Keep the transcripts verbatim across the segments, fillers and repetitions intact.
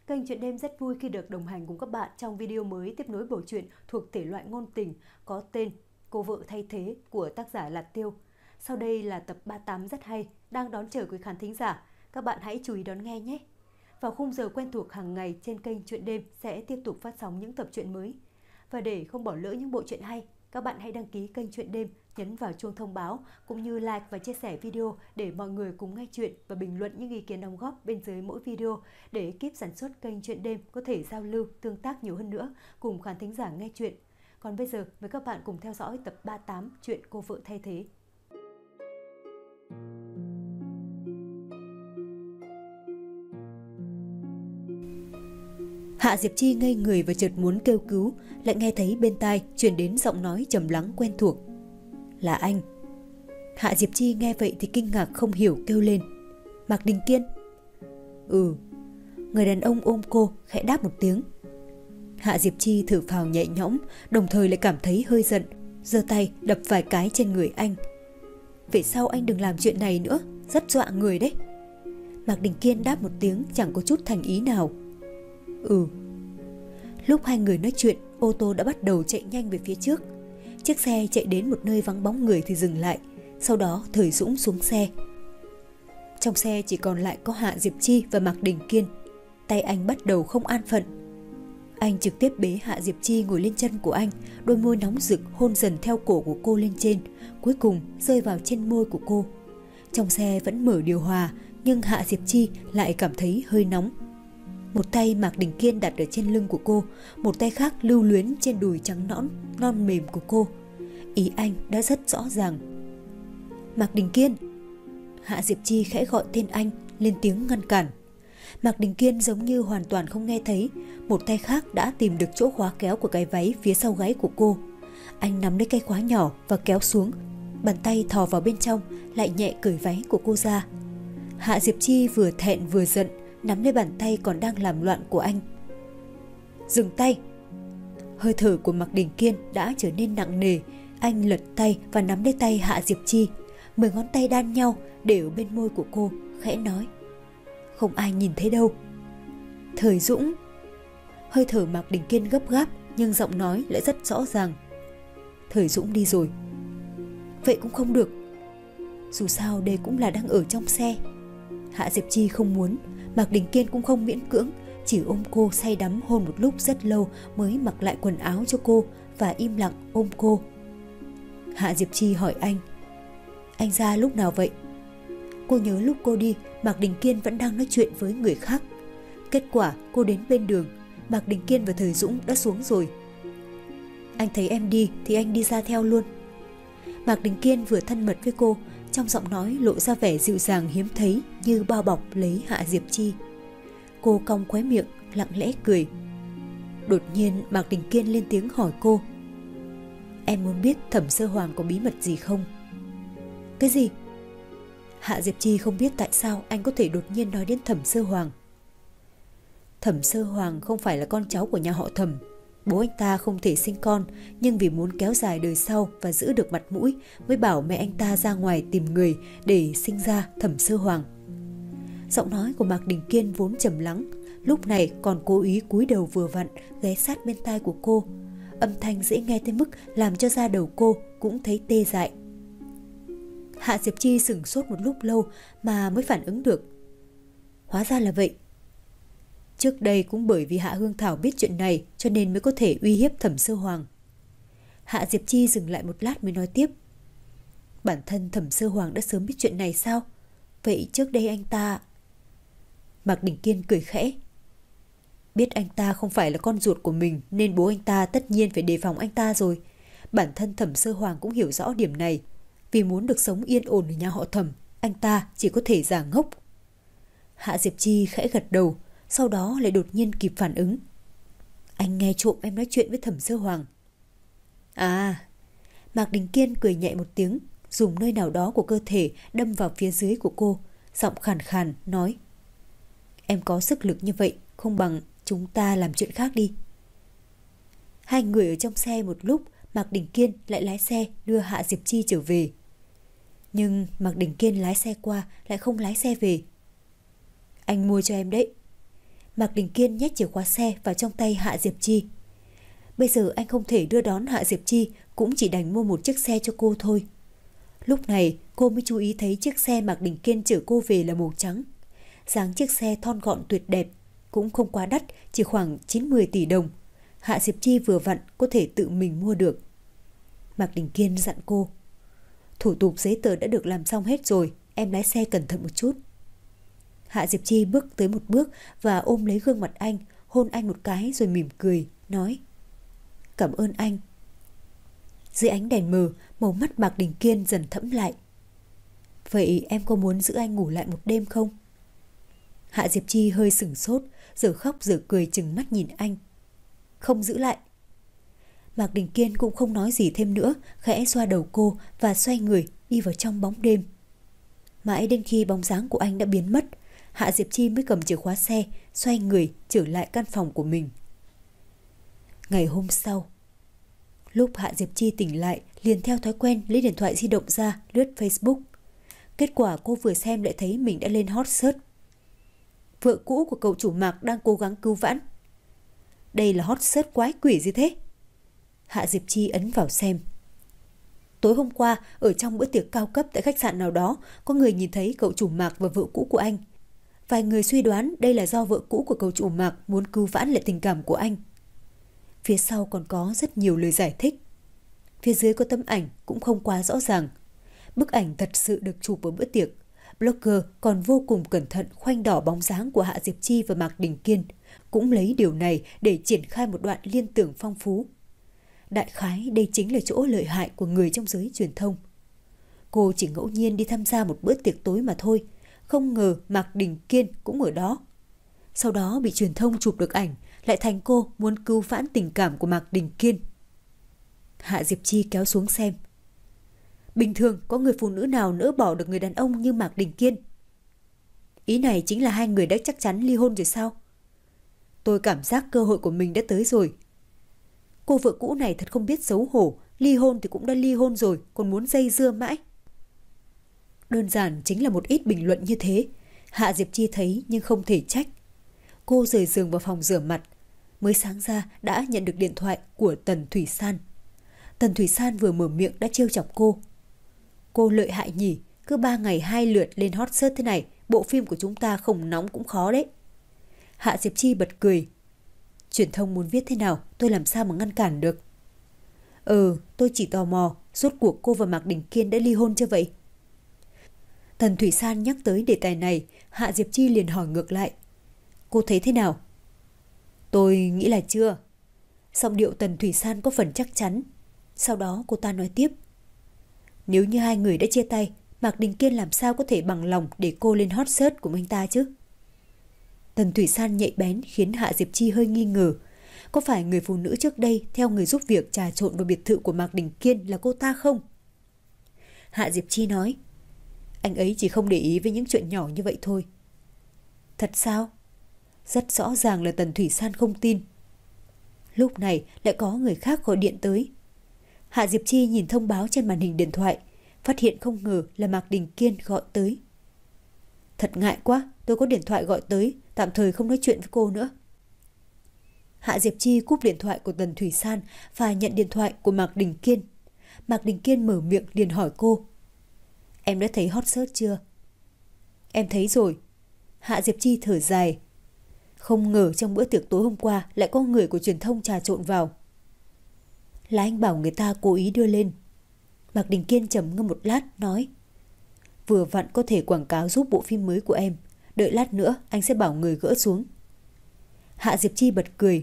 Kênh Chuyện Đêm rất vui khi được đồng hành cùng các bạn trong video mới tiếp nối bộ truyện thuộc thể loại ngôn tình có tên Cô vợ thay thế của tác giả Lạt Tiêu. Sau đây là tập ba mươi tám rất hay, đang đón chờ quý khán thính giả. Các bạn hãy chú ý đón nghe nhé! Vào khung giờ quen thuộc hàng ngày trên kênh Chuyện Đêm sẽ tiếp tục phát sóng những tập truyện mới. Và để không bỏ lỡ những bộ truyện hay, các bạn hãy đăng ký kênh Chuyện Đêm, nhấn vào chuông thông báo cũng như like và chia sẻ video để mọi người cùng nghe chuyện và bình luận những ý kiến đóng góp bên dưới mỗi video để ekip sản xuất kênh Chuyện Đêm có thể giao lưu, tương tác nhiều hơn nữa cùng khán thính giả nghe chuyện. Còn bây giờ mời các bạn cùng theo dõi tập ba mươi tám chuyện Cô vợ thay thế. Hạ Diệp Chi ngây người và chợt muốn kêu cứu, lại nghe thấy bên tai truyền đến giọng nói trầm lắng quen thuộc. Là anh. Hạ Diệp Chi nghe vậy thì kinh ngạc không hiểu kêu lên. Mạc Đình Kiên. Ừ. Người đàn ông ôm cô khẽ đáp một tiếng. Hạ Diệp Chi thở phào nhẹ nhõm, đồng thời lại cảm thấy hơi giận, giơ tay đập vài cái trên người anh. Vậy sao anh đừng làm chuyện này nữa, rất dọa người đấy. Mạc Đình Kiên đáp một tiếng chẳng có chút thành ý nào. Ừ. Lúc hai người nói chuyện, ô tô đã bắt đầu chạy nhanh về phía trước. Chiếc xe chạy đến một nơi vắng bóng người thì dừng lại. Sau đó Thời Dũng xuống xe. Trong xe chỉ còn lại có Hạ Diệp Chi và Mạc Đình Kiên. Tay anh bắt đầu không an phận. Anh trực tiếp bế Hạ Diệp Chi ngồi lên chân của anh, đôi môi nóng rực hôn dần theo cổ của cô lên trên, cuối cùng rơi vào trên môi của cô. Trong xe vẫn mở điều hòa, nhưng Hạ Diệp Chi lại cảm thấy hơi nóng. Một tay Mạc Đình Kiên đặt ở trên lưng của cô, một tay khác lưu luyến trên đùi trắng nõn, non mềm của cô. Ý anh đã rất rõ ràng. Mạc Đình Kiên. Hạ Diệp Chi khẽ gọi tên anh, lên tiếng ngăn cản. Mạc Đình Kiên giống như hoàn toàn không nghe thấy, một tay khác đã tìm được chỗ khóa kéo của cái váy phía sau gáy của cô. Anh nắm lấy cây khóa nhỏ và kéo xuống, bàn tay thò vào bên trong, lại nhẹ cởi váy của cô ra. Hạ Diệp Chi vừa thẹn vừa giận, nắm lấy bàn tay còn đang làm loạn của anh. Dừng tay. Hơi thở của Mạc Đình Kiên đã trở nên nặng nề. Anh lật tay và nắm lấy tay Hạ Diệp Chi, mười ngón tay đan nhau để ở bên môi của cô, khẽ nói. Không ai nhìn thấy đâu. Thời Dũng. Hơi thở Mạc Đình Kiên gấp gáp, nhưng giọng nói lại rất rõ ràng. Thời Dũng đi rồi. Vậy cũng không được. Dù sao đây cũng là đang ở trong xe. Hạ Diệp Chi không muốn, Mạc Đình Kiên cũng không miễn cưỡng, chỉ ôm cô say đắm hôn một lúc rất lâu mới mặc lại quần áo cho cô và im lặng ôm cô. Hạ Diệp Chi hỏi anh. Anh ra lúc nào vậy? Cô nhớ lúc cô đi, Mạc Đình Kiên vẫn đang nói chuyện với người khác. Kết quả cô đến bên đường, Mạc Đình Kiên và Thời Dũng đã xuống rồi. Anh thấy em đi thì anh đi ra theo luôn. Mạc Đình Kiên vừa thân mật với cô, trong giọng nói lộ ra vẻ dịu dàng hiếm thấy, như bao bọc lấy Hạ Diệp Chi. Cô cong khóe miệng, lặng lẽ cười. Đột nhiên Mạc Đình Kiên lên tiếng hỏi cô. Em muốn biết Thẩm Sơ Hoàng có bí mật gì không? Cái gì? Hạ Diệp Chi không biết tại sao anh có thể đột nhiên nói đến Thẩm Sơ Hoàng. Thẩm Sơ Hoàng không phải là con cháu của nhà họ Thẩm. Bố anh ta không thể sinh con, nhưng vì muốn kéo dài đời sau và giữ được mặt mũi mới bảo mẹ anh ta ra ngoài tìm người để sinh ra Thẩm Sơ Hoàng. Giọng nói của Mạc Đình Kiên vốn trầm lắng, lúc này còn cố ý cúi đầu vừa vặn ghé sát bên tai của cô. Âm thanh dễ nghe tới mức làm cho da đầu cô cũng thấy tê dại. Hạ Diệp Chi sửng sốt một lúc lâu mà mới phản ứng được. Hóa ra là vậy. Trước đây cũng bởi vì Hạ Hương Thảo biết chuyện này cho nên mới có thể uy hiếp Thẩm Sơ Hoàng. Hạ Diệp Chi dừng lại một lát mới nói tiếp. Bản thân Thẩm Sơ Hoàng đã sớm biết chuyện này sao? Vậy trước đây anh ta... Mạc Đình Kiên cười khẽ. Biết anh ta không phải là con ruột của mình nên bố anh ta tất nhiên phải đề phòng anh ta rồi. Bản thân Thẩm Sơ Hoàng cũng hiểu rõ điểm này. Vì muốn được sống yên ổn ở nhà họ Thẩm, anh ta chỉ có thể giả ngốc. Hạ Diệp Chi khẽ gật đầu, sau đó lại đột nhiên kịp phản ứng. Anh nghe trộm em nói chuyện với Thẩm Sơ Hoàng. À, Mạc Đình Kiên cười nhẹ một tiếng, dùng nơi nào đó của cơ thể đâm vào phía dưới của cô, giọng khàn khàn nói. Em có sức lực như vậy, không bằng chúng ta làm chuyện khác đi. Hai người ở trong xe một lúc, Mạc Đình Kiên lại lái xe đưa Hạ Diệp Chi trở về. Nhưng Mạc Đình Kiên lái xe qua lại không lái xe về. Anh mua cho em đấy. Mạc Đình Kiên nhét chìa khóa xe vào trong tay Hạ Diệp Chi. Bây giờ anh không thể đưa đón Hạ Diệp Chi, cũng chỉ đành mua một chiếc xe cho cô thôi. Lúc này cô mới chú ý thấy chiếc xe Mạc Đình Kiên chở cô về là màu trắng. Dáng chiếc xe thon gọn tuyệt đẹp, cũng không quá đắt, chỉ khoảng chín mươi tỷ đồng. Hạ Diệp Chi vừa vặn có thể tự mình mua được. Mạc Đình Kiên dặn cô: thủ tục giấy tờ đã được làm xong hết rồi, em lái xe cẩn thận một chút. Hạ Diệp Chi bước tới một bước và ôm lấy gương mặt anh, hôn anh một cái rồi mỉm cười, nói: cảm ơn anh. Dưới ánh đèn mờ, màu mắt Mạc Đình Kiên dần thẫm lại. Vậy em có muốn giữ anh ngủ lại một đêm không? Hạ Diệp Chi hơi sửng sốt, giờ khóc giờ cười chừng mắt nhìn anh. Không giữ lại. Mạc Đình Kiên cũng không nói gì thêm nữa, khẽ xoa đầu cô và xoay người đi vào trong bóng đêm. Mãi đến khi bóng dáng của anh đã biến mất, Hạ Diệp Chi mới cầm chìa khóa xe, xoay người trở lại căn phòng của mình. Ngày hôm sau, lúc Hạ Diệp Chi tỉnh lại, liền theo thói quen lấy điện thoại di động ra lướt Facebook. Kết quả cô vừa xem lại thấy mình đã lên hot search. Vợ cũ của cậu chủ Mạc đang cố gắng cứu vãn. Đây là hot search quái quỷ gì thế? Hạ Diệp Chi ấn vào xem. Tối hôm qua, ở trong bữa tiệc cao cấp tại khách sạn nào đó, có người nhìn thấy cậu chủ Mạc và vợ cũ của anh. Vài người suy đoán đây là do vợ cũ của cậu chủ Mạc muốn cứu vãn lại tình cảm của anh. Phía sau còn có rất nhiều lời giải thích. Phía dưới có tấm ảnh cũng không quá rõ ràng. Bức ảnh thật sự được chụp ở bữa tiệc. Blogger còn vô cùng cẩn thận khoanh đỏ bóng dáng của Hạ Diệp Chi và Mạc Đình Kiên, cũng lấy điều này để triển khai một đoạn liên tưởng phong phú. Đại khái đây chính là chỗ lợi hại của người trong giới truyền thông. Cô chỉ ngẫu nhiên đi tham gia một bữa tiệc tối mà thôi, không ngờ Mạc Đình Kiên cũng ở đó. Sau đó bị truyền thông chụp được ảnh, lại thành cô muốn cứu vãn tình cảm của Mạc Đình Kiên. Hạ Diệp Chi kéo xuống xem. Bình thường có người phụ nữ nào nỡ bỏ được người đàn ông như Mạc Đình Kiên? Ý này chính là hai người đã chắc chắn ly hôn rồi sao? Tôi cảm giác cơ hội của mình đã tới rồi. Cô vợ cũ này thật không biết xấu hổ, ly hôn thì cũng đã ly hôn rồi, còn muốn dây dưa mãi. Đơn giản chính là một ít bình luận như thế. Hạ Diệp Chi thấy nhưng không thể trách. Cô rời giường vào phòng rửa mặt. Mới sáng ra đã nhận được điện thoại của Tần Thủy San. Tần Thủy San vừa mở miệng đã trêu chọc cô. Cô lợi hại nhỉ, cứ ba ngày hai lượt lên hot search thế này, bộ phim của chúng ta không nóng cũng khó đấy. Hạ Diệp Chi bật cười. Truyền thông muốn viết thế nào, tôi làm sao mà ngăn cản được. Ừ, tôi chỉ tò mò, rốt cuộc cô và Mạc Đình Kiên đã ly hôn chưa vậy? Tần Thủy San nhắc tới đề tài này, Hạ Diệp Chi liền hỏi ngược lại. Cô thấy thế nào? Tôi nghĩ là chưa. Giọng điệu Tần Thủy San có phần chắc chắn. Sau đó cô ta nói tiếp. Nếu như hai người đã chia tay, Mạc Đình Kiên làm sao có thể bằng lòng để cô lên hot search của anh ta chứ? Tần Thủy San nhạy bén khiến Hạ Diệp Chi hơi nghi ngờ. Có phải người phụ nữ trước đây theo người giúp việc trà trộn vào biệt thự của Mạc Đình Kiên là cô ta không? Hạ Diệp Chi nói. Anh ấy chỉ không để ý với những chuyện nhỏ như vậy thôi. Thật sao? Rất rõ ràng là Tần Thủy San không tin. Lúc này lại có người khác gọi điện tới. Hạ Diệp Chi nhìn thông báo trên màn hình điện thoại, phát hiện không ngờ là Mạc Đình Kiên gọi tới. Thật ngại quá, tôi có điện thoại gọi tới, tạm thời không nói chuyện với cô nữa. Hạ Diệp Chi cúp điện thoại của Tần Thủy San và nhận điện thoại của Mạc Đình Kiên. Mạc Đình Kiên mở miệng liền hỏi cô. Em đã thấy hot search chưa? Em thấy rồi. Hạ Diệp Chi thở dài. Không ngờ trong bữa tiệc tối hôm qua lại có người của truyền thông trà trộn vào. Là anh bảo người ta cố ý đưa lên. Mạc Đình Kiên trầm ngâm một lát nói. Vừa vặn có thể quảng cáo giúp bộ phim mới của em. Đợi lát nữa anh sẽ bảo người gỡ xuống. Hạ Diệp Chi bật cười.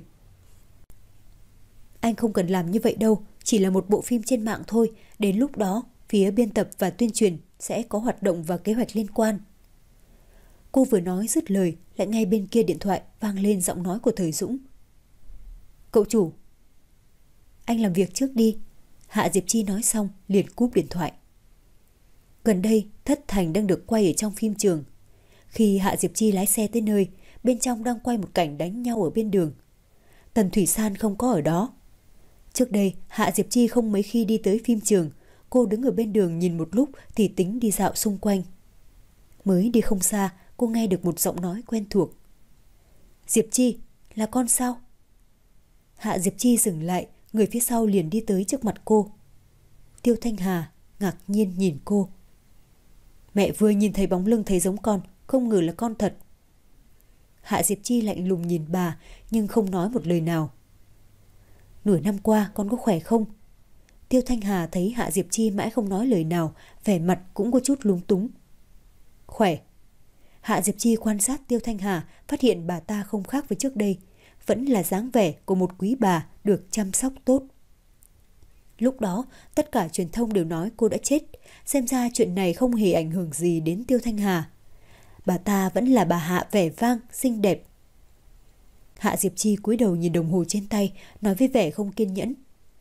Anh không cần làm như vậy đâu. Chỉ là một bộ phim trên mạng thôi. Đến lúc đó phía biên tập và tuyên truyền sẽ có hoạt động và kế hoạch liên quan. Cô vừa nói dứt lời, lại ngay bên kia điện thoại vang lên giọng nói của Thời Dũng. Cậu chủ. Anh làm việc trước đi. Hạ Diệp Chi nói xong liền cúp điện thoại. Gần đây Thất Thành đang được quay ở trong phim trường. Khi Hạ Diệp Chi lái xe tới nơi, bên trong đang quay một cảnh đánh nhau ở bên đường. Tần Thủy San không có ở đó. Trước đây Hạ Diệp Chi không mấy khi đi tới phim trường. Cô đứng ở bên đường nhìn một lúc thì tính đi dạo xung quanh. Mới đi không xa, cô nghe được một giọng nói quen thuộc. Diệp Chi, là con sao? Hạ Diệp Chi dừng lại, người phía sau liền đi tới trước mặt cô. Tiêu Thanh Hà ngạc nhiên nhìn cô. Mẹ vừa nhìn thấy bóng lưng thấy giống con, không ngờ là con thật. Hạ Diệp Chi lạnh lùng nhìn bà nhưng không nói một lời nào. Nửa năm qua con có khỏe không? Tiêu Thanh Hà thấy Hạ Diệp Chi mãi không nói lời nào, vẻ mặt cũng có chút lúng túng. Khỏe. Hạ Diệp Chi quan sát Tiêu Thanh Hà, phát hiện bà ta không khác với trước đây, vẫn là dáng vẻ của một quý bà được chăm sóc tốt. Lúc đó, tất cả truyền thông đều nói cô đã chết, xem ra chuyện này không hề ảnh hưởng gì đến Tiêu Thanh Hà. Bà ta vẫn là bà Hạ vẻ vang, xinh đẹp. Hạ Diệp Chi cúi đầu nhìn đồng hồ trên tay, nói với vẻ không kiên nhẫn.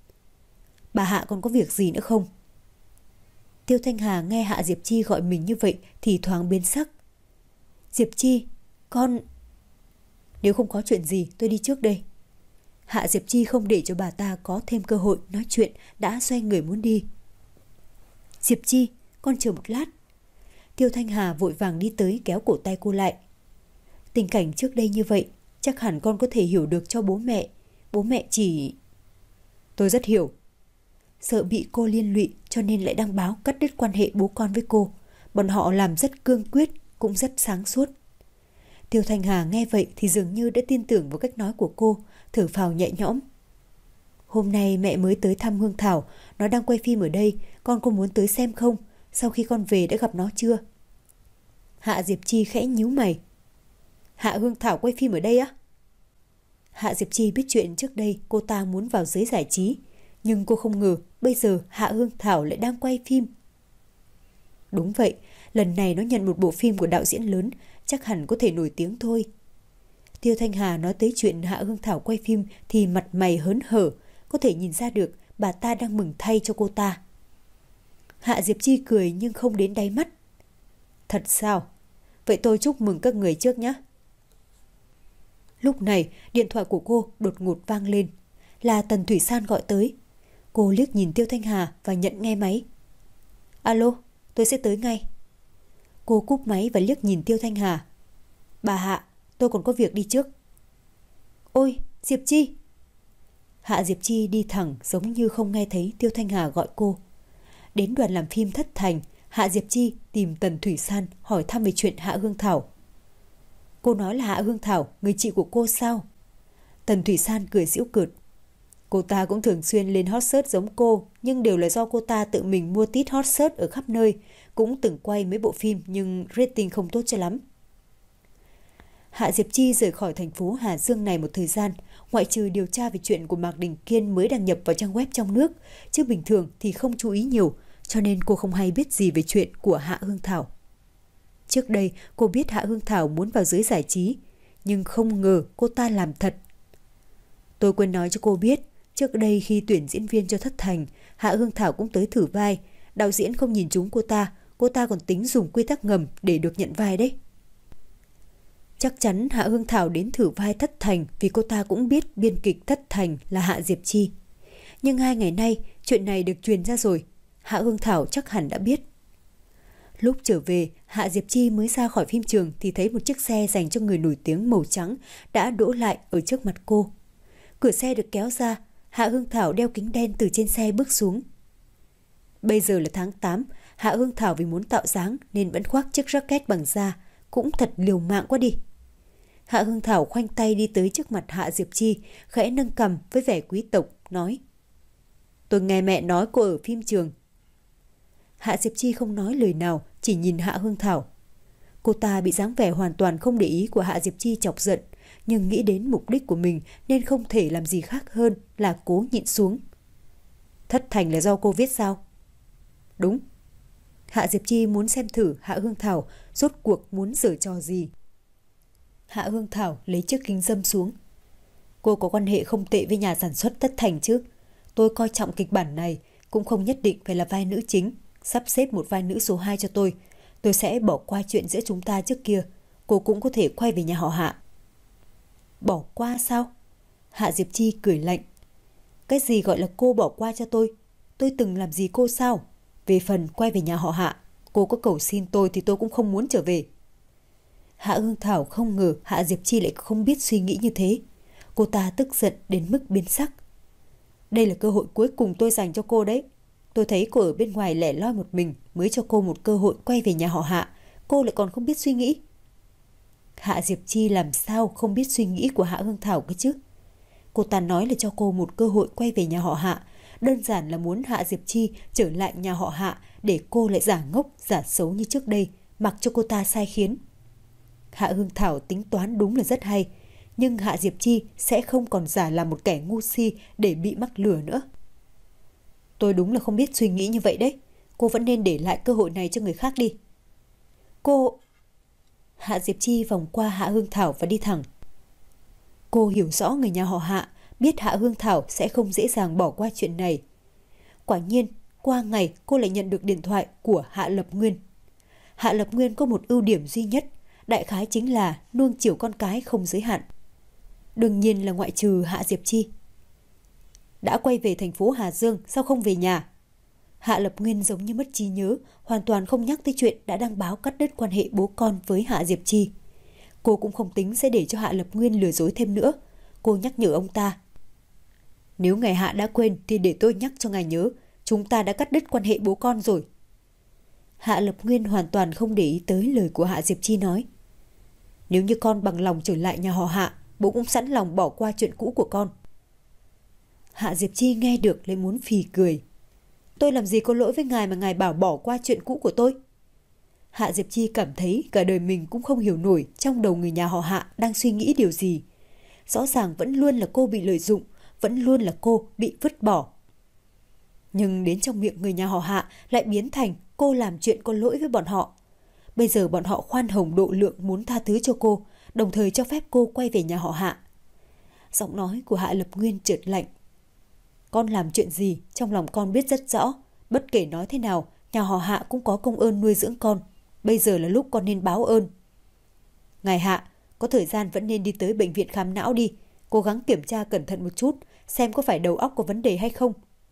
Bà Hạ còn có việc gì nữa không? Tiêu Thanh Hà nghe Hạ Diệp Chi gọi mình như vậy thì thoáng biến sắc. Diệp Chi, con... Nếu không có chuyện gì tôi đi trước đây. Hạ Diệp Chi không để cho bà ta có thêm cơ hội nói chuyện, đã xoay người muốn đi. Diệp Chi, con chờ một lát. Tiêu Thanh Hà vội vàng đi tới kéo cổ tay cô lại. Tình cảnh trước đây như vậy, chắc hẳn con có thể hiểu được cho bố mẹ. Bố mẹ chỉ... Tôi rất hiểu. Sợ bị cô liên lụy cho nên lại đăng báo cắt đứt quan hệ bố con với cô. Bọn họ làm rất cương quyết, cũng rất sáng suốt. Tiêu Thanh Hà nghe vậy thì dường như đã tin tưởng vào cách nói của cô, thở phào nhẹ nhõm. Hôm nay mẹ mới tới thăm Hương Thảo, nó đang quay phim ở đây, con có muốn tới xem không? Sau khi con về đã gặp nó chưa? Hạ Diệp Chi khẽ nhíu mày. Hạ Hương Thảo quay phim ở đây á? Hạ Diệp Chi biết chuyện trước đây cô ta muốn vào giới giải trí, nhưng cô không ngờ bây giờ Hạ Hương Thảo lại đang quay phim. Đúng vậy, lần này nó nhận một bộ phim của đạo diễn lớn, chắc hẳn có thể nổi tiếng thôi. Tiêu Thanh Hà nói tới chuyện Hạ Hương Thảo quay phim thì mặt mày hớn hở, có thể nhìn ra được bà ta đang mừng thay cho cô ta. Hạ Diệp Chi cười nhưng không đến đáy mắt. Thật sao? Vậy tôi chúc mừng các người trước nhé. Lúc này điện thoại của cô đột ngột vang lên. Là Tần Thủy San gọi tới. Cô liếc nhìn Tiêu Thanh Hà và nhận nghe máy. Alo, tôi sẽ tới ngay. Cô cúp máy và liếc nhìn Tiêu Thanh Hà. Bà Hạ, tôi còn có việc đi trước. Ôi, Diệp Chi. Hạ Diệp Chi đi thẳng giống như không nghe thấy Tiêu Thanh Hà gọi cô. Đến đoàn làm phim thất thành, Hạ Diệp Chi tìm Tần Thủy San hỏi thăm về chuyện Hạ Hương Thảo. Cô nói là Hạ Hương Thảo, người chị của cô sao? Tần Thủy San cười giễu cợt. Cô ta cũng thường xuyên lên hot search giống cô, nhưng đều là do cô ta tự mình mua tít hot search ở khắp nơi, cũng từng quay mấy bộ phim nhưng rating không tốt cho lắm. Hạ Diệp Chi rời khỏi thành phố Hà Dương này một thời gian, ngoại trừ điều tra về chuyện của Mạc Đình Kiên mới đăng nhập vào trang web trong nước, chứ bình thường thì không chú ý nhiều, cho nên cô không hay biết gì về chuyện của Hạ Hương Thảo. Trước đây cô biết Hạ Hương Thảo muốn vào giới giải trí, nhưng không ngờ cô ta làm thật. Tôi quên nói cho cô biết, trước đây khi tuyển diễn viên cho Thất Thành, Hạ Hương Thảo cũng tới thử vai, đạo diễn không nhìn trúng cô ta, cô ta còn tính dùng quy tắc ngầm để được nhận vai đấy. Chắc chắn Hạ Hương Thảo đến thử vai Thất Thành vì cô ta cũng biết biên kịch Thất Thành là Hạ Diệp Chi. Nhưng hai ngày nay chuyện này được truyền ra rồi, Hạ Hương Thảo chắc hẳn đã biết. Lúc trở về, Hạ Diệp Chi mới ra khỏi phim trường thì thấy một chiếc xe dành cho người nổi tiếng màu trắng đã đỗ lại ở trước mặt cô. Cửa xe được kéo ra, Hạ Hương Thảo đeo kính đen từ trên xe bước xuống. Bây giờ là tháng tám, Hạ Hương Thảo vì muốn tạo dáng nên vẫn khoác chiếc jacket bằng da, cũng thật liều mạng quá đi. Hạ Hương Thảo khoanh tay đi tới trước mặt Hạ Diệp Chi, khẽ nâng cằm với vẻ quý tộc, nói: Tôi nghe mẹ nói cô ở phim trường. Hạ Diệp Chi không nói lời nào, chỉ nhìn Hạ Hương Thảo. Cô ta bị dáng vẻ hoàn toàn không để ý của Hạ Diệp Chi chọc giận, nhưng nghĩ đến mục đích của mình nên không thể làm gì khác hơn là cố nhịn xuống. Thất Thành là do cô viết sao? Đúng. Hạ Diệp Chi muốn xem thử Hạ Hương Thảo rốt cuộc muốn giở trò gì. Hạ Hương Thảo lấy chiếc kính râm xuống. Cô có quan hệ không tệ với nhà sản xuất Thất Thành chứ? Tôi coi trọng kịch bản này, cũng không nhất định phải là vai nữ chính. Sắp xếp một vai nữ số hai cho tôi. Tôi sẽ bỏ qua chuyện giữa chúng ta trước kia. Cô cũng có thể quay về nhà họ Hạ. Bỏ qua sao? Hạ Diệp Chi cười lạnh. Cái gì gọi là cô bỏ qua cho tôi? Tôi từng làm gì cô sao? Về phần quay về nhà họ Hạ, cô có cầu xin tôi thì tôi cũng không muốn trở về. Hạ Hương Thảo không ngờ Hạ Diệp Chi lại không biết suy nghĩ như thế. Cô ta tức giận đến mức biến sắc. Đây là cơ hội cuối cùng tôi dành cho cô đấy. Tôi thấy cô ở bên ngoài lẻ loi một mình mới cho cô một cơ hội quay về nhà họ Hạ. Cô lại còn không biết suy nghĩ. Hạ Diệp Chi làm sao không biết suy nghĩ của Hạ Hương Thảo cơ chứ? Cô ta nói là cho cô một cơ hội quay về nhà họ Hạ. Đơn giản là muốn Hạ Diệp Chi trở lại nhà họ Hạ để cô lại giả ngốc, giả xấu như trước đây, mặc cho cô ta sai khiến. Hạ Hương Thảo tính toán đúng là rất hay, nhưng Hạ Diệp Chi sẽ không còn giả làm một kẻ ngu si để bị mắc lừa nữa. Tôi đúng là không biết suy nghĩ như vậy đấy. Cô vẫn nên để lại cơ hội này cho người khác đi. Cô... Hạ Diệp Chi vòng qua Hạ Hương Thảo và đi thẳng. Cô hiểu rõ người nhà họ Hạ, biết Hạ Hương Thảo sẽ không dễ dàng bỏ qua chuyện này. Quả nhiên, qua ngày cô lại nhận được điện thoại của Hạ Lập Nguyên. Hạ Lập Nguyên có một ưu điểm duy nhất, đại khái chính là nuông chiều con cái không giới hạn. Đương nhiên là ngoại trừ Hạ Diệp Chi. Đã quay về thành phố Hà Dương, sao không về nhà? Hạ Lập Nguyên giống như mất trí nhớ, hoàn toàn không nhắc tới chuyện đã đăng báo cắt đứt quan hệ bố con với Hạ Diệp Chi. Cô cũng không tính sẽ để cho Hạ Lập Nguyên lừa dối thêm nữa. Cô nhắc nhở ông ta. Nếu ngài Hạ đã quên thì để tôi nhắc cho ngài nhớ, chúng ta đã cắt đứt quan hệ bố con rồi. Hạ Lập Nguyên hoàn toàn không để ý tới lời của Hạ Diệp Chi nói. Nếu như con bằng lòng trở lại nhà họ Hạ, bố cũng sẵn lòng bỏ qua chuyện cũ của con. Hạ Diệp Chi nghe được lấy muốn phì cười. Tôi làm gì có lỗi với ngài mà ngài bảo bỏ qua chuyện cũ của tôi? Hạ Diệp Chi cảm thấy cả đời mình cũng không hiểu nổi trong đầu người nhà họ Hạ đang suy nghĩ điều gì. Rõ ràng vẫn luôn là cô bị lợi dụng, vẫn luôn là cô bị vứt bỏ. Nhưng đến trong miệng người nhà họ Hạ lại biến thành cô làm chuyện có lỗi với bọn họ. Bây giờ bọn họ khoan hồng độ lượng muốn tha thứ cho cô, đồng thời cho phép cô quay về nhà họ Hạ. Giọng nói của Hạ Lập Nguyên chợt lạnh. Con làm chuyện gì trong lòng con biết rất rõ. Bất kể nói thế nào, nhà họ Hạ cũng có công ơn nuôi dưỡng con. Bây giờ là lúc con nên báo ơn. Ngài Hạ, có thời gian vẫn nên đi tới bệnh viện khám não đi. Cố gắng kiểm tra cẩn thận một chút, xem có phải đầu óc có vấn đề hay không.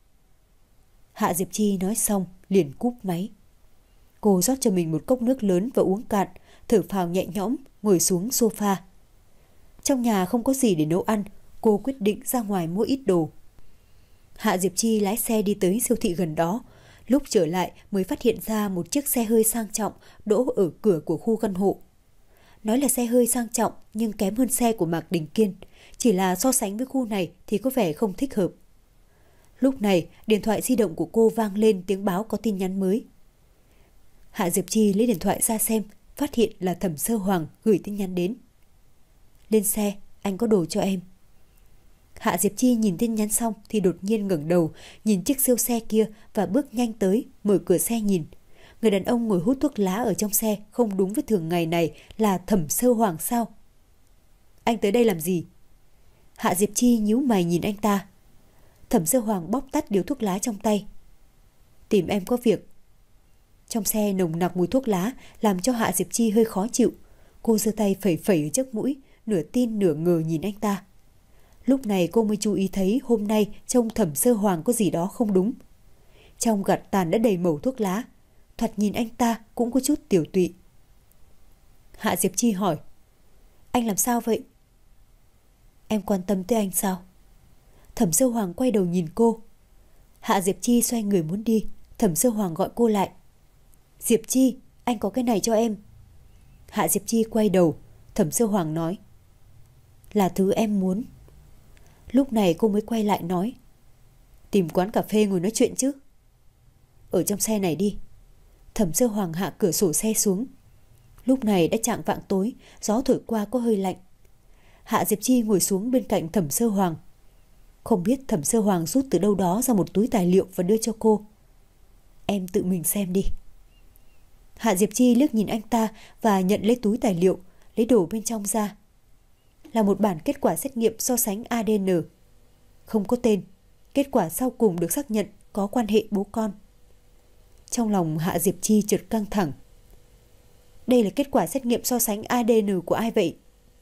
Hạ Diệp Chi nói xong, liền cúp máy. Cô rót cho mình một cốc nước lớn và uống cạn, thở phào nhẹ nhõm, ngồi xuống sofa. Trong nhà không có gì để nấu ăn, cô quyết định ra ngoài mua ít đồ. Hạ Diệp Chi lái xe đi tới siêu thị gần đó. Lúc trở lại mới phát hiện ra một chiếc xe hơi sang trọng đỗ ở cửa của khu căn hộ. Nói là xe hơi sang trọng nhưng kém hơn xe của Mạc Đình Kiên. Chỉ là so sánh với khu này thì có vẻ không thích hợp. Lúc này điện thoại di động của cô vang lên tiếng báo có tin nhắn mới. Hạ Diệp Chi lấy điện thoại ra xem, phát hiện là Thẩm Sơ Hoàng gửi tin nhắn đến. Lên xe, anh có đồ cho em. Hạ Diệp Chi nhìn tin nhắn xong thì đột nhiên ngẩng đầu, nhìn chiếc siêu xe kia và bước nhanh tới, mở cửa xe nhìn. Người đàn ông ngồi hút thuốc lá ở trong xe không đúng với thường ngày này là Thẩm Sơ Hoàng sao? Anh tới đây làm gì? Hạ Diệp Chi nhíu mày nhìn anh ta. Thẩm Sơ Hoàng bóp tắt điếu thuốc lá trong tay. Tìm em có việc. Trong xe nồng nặc mùi thuốc lá làm cho Hạ Diệp Chi hơi khó chịu. Cô giơ tay phẩy phẩy ở trước mũi, nửa tin nửa ngờ nhìn anh ta. Lúc này cô mới chú ý thấy hôm nay trông Thẩm Sơ Hoàng có gì đó không đúng. Trong gạt tàn đã đầy mẩu thuốc lá, thoạt nhìn anh ta cũng có chút tiểu tụy. Hạ Diệp Chi hỏi, anh làm sao vậy? Em quan tâm tới anh sao? Thẩm Sơ Hoàng quay đầu nhìn cô. Hạ Diệp Chi xoay người muốn đi, Thẩm Sơ Hoàng gọi cô lại. Diệp Chi, anh có cái này cho em. Hạ Diệp Chi quay đầu, Thẩm Sơ Hoàng nói, là thứ em muốn. Lúc này cô mới quay lại nói, tìm quán cà phê ngồi nói chuyện chứ. Ở trong xe này đi. Thẩm Sơ Hoàng hạ cửa sổ xe xuống. Lúc này đã chạng vạng tối, gió thổi qua có hơi lạnh. Hạ Diệp Chi ngồi xuống bên cạnh Thẩm Sơ Hoàng. Không biết Thẩm Sơ Hoàng rút từ đâu đó ra một túi tài liệu và đưa cho cô. Em tự mình xem đi. Hạ Diệp Chi liếc nhìn anh ta và nhận lấy túi tài liệu, lấy đồ bên trong ra. Là một bản kết quả xét nghiệm so sánh a đê en. Không có tên, kết quả sau cùng được xác nhận có quan hệ bố con. Trong lòng Hạ Diệp Chi chợt căng thẳng. Đây là kết quả xét nghiệm so sánh a đê en của ai vậy?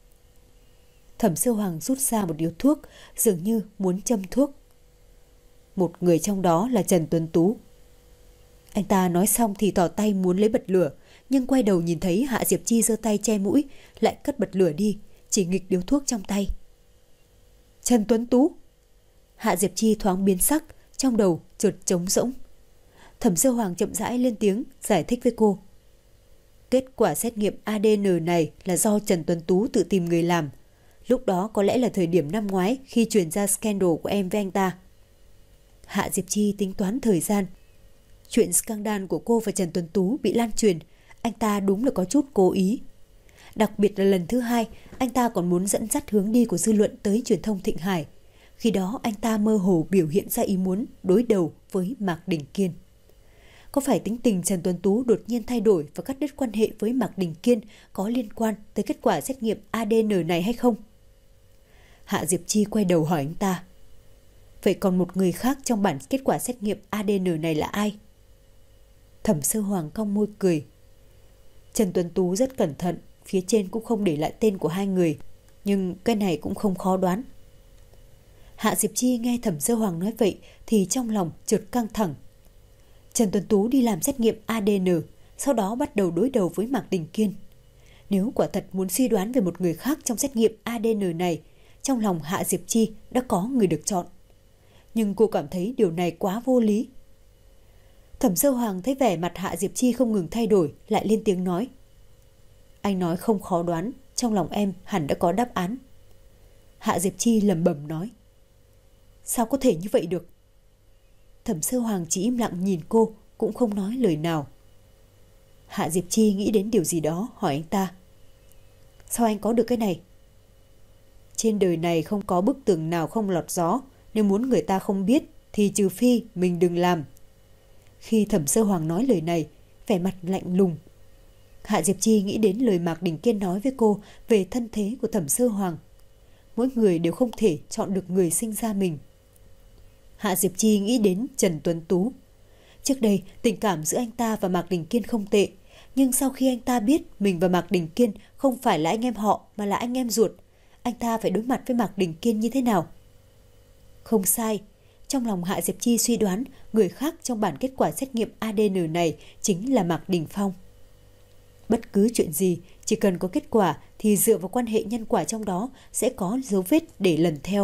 Thẩm Sơ Hoàng rút ra một điếu thuốc, dường như muốn châm thuốc. Một người trong đó là Trần Tuấn Tú. Anh ta nói xong thì tỏ tay muốn lấy bật lửa, nhưng quay đầu nhìn thấy Hạ Diệp Chi giơ tay che mũi, lại cất bật lửa đi, chỉ nghịch điếu thuốc trong tay. Trần Tuấn Tú. Hạ Diệp Chi thoáng biến sắc, trong đầu chợt trống rỗng. Thẩm Sơ Hoàng chậm rãi lên tiếng giải thích với cô. Kết quả xét nghiệm a đê en này là do Trần Tuấn Tú tự tìm người làm. Lúc đó có lẽ là thời điểm năm ngoái khi truyền ra scandal của em với anh ta. Hạ Diệp Chi tính toán thời gian. Chuyện scandal của cô và Trần Tuấn Tú bị lan truyền, anh ta đúng là có chút cố ý. Đặc biệt là lần thứ hai, anh ta còn muốn dẫn dắt hướng đi của dư luận tới truyền thông Thịnh Hải. Khi đó anh ta mơ hồ biểu hiện ra ý muốn đối đầu với Mạc Đình Kiên. Có phải tính tình Trần Tuấn Tú đột nhiên thay đổi và cắt đứt quan hệ với Mạc Đình Kiên có liên quan tới kết quả xét nghiệm a đê en này hay không? Hạ Diệp Chi quay đầu hỏi anh ta. Vậy còn một người khác trong bản kết quả xét nghiệm a đê en này là ai? Thẩm Sơ Hoàng cong môi cười. Trần Tuấn Tú rất cẩn thận, phía trên cũng không để lại tên của hai người, nhưng cái này cũng không khó đoán. Hạ Diệp Chi nghe Thẩm Sơ Hoàng nói vậy thì trong lòng chợt căng thẳng. Trần Tuấn Tú đi làm xét nghiệm a đê en, sau đó bắt đầu đối đầu với Mạc Đình Kiên. Nếu quả thật muốn suy đoán về một người khác trong xét nghiệm a đê en này, trong lòng Hạ Diệp Chi đã có người được chọn. Nhưng cô cảm thấy điều này quá vô lý. Thẩm Sơ Hoàng thấy vẻ mặt Hạ Diệp Chi không ngừng thay đổi, lại lên tiếng nói. Anh nói không khó đoán, trong lòng em hẳn đã có đáp án. Hạ Diệp Chi lẩm bẩm nói. Sao có thể như vậy được? Thẩm Sơ Hoàng chỉ im lặng nhìn cô, cũng không nói lời nào. Hạ Diệp Chi nghĩ đến điều gì đó, hỏi anh ta. Sao anh có được cái này? Trên đời này không có bức tường nào không lọt gió, nếu muốn người ta không biết thì trừ phi mình đừng làm. Khi Thẩm Sơ Hoàng nói lời này, vẻ mặt lạnh lùng. Hạ Diệp Chi nghĩ đến lời Mạc Đình Kiên nói với cô về thân thế của Thẩm Sơ Hoàng. Mỗi người đều không thể chọn được người sinh ra mình. Hạ Diệp Chi nghĩ đến Trần Tuấn Tú. Trước đây, tình cảm giữa anh ta và Mạc Đình Kiên không tệ, nhưng sau khi anh ta biết mình và Mạc Đình Kiên không phải là anh em họ mà là anh em ruột, anh ta phải đối mặt với Mạc Đình Kiên như thế nào? Không sai, trong lòng Hạ Diệp Chi suy đoán người khác trong bản kết quả xét nghiệm a đê en này chính là Mạc Đình Phong. Bất cứ chuyện gì, chỉ cần có kết quả thì dựa vào quan hệ nhân quả trong đó sẽ có dấu vết để lần theo.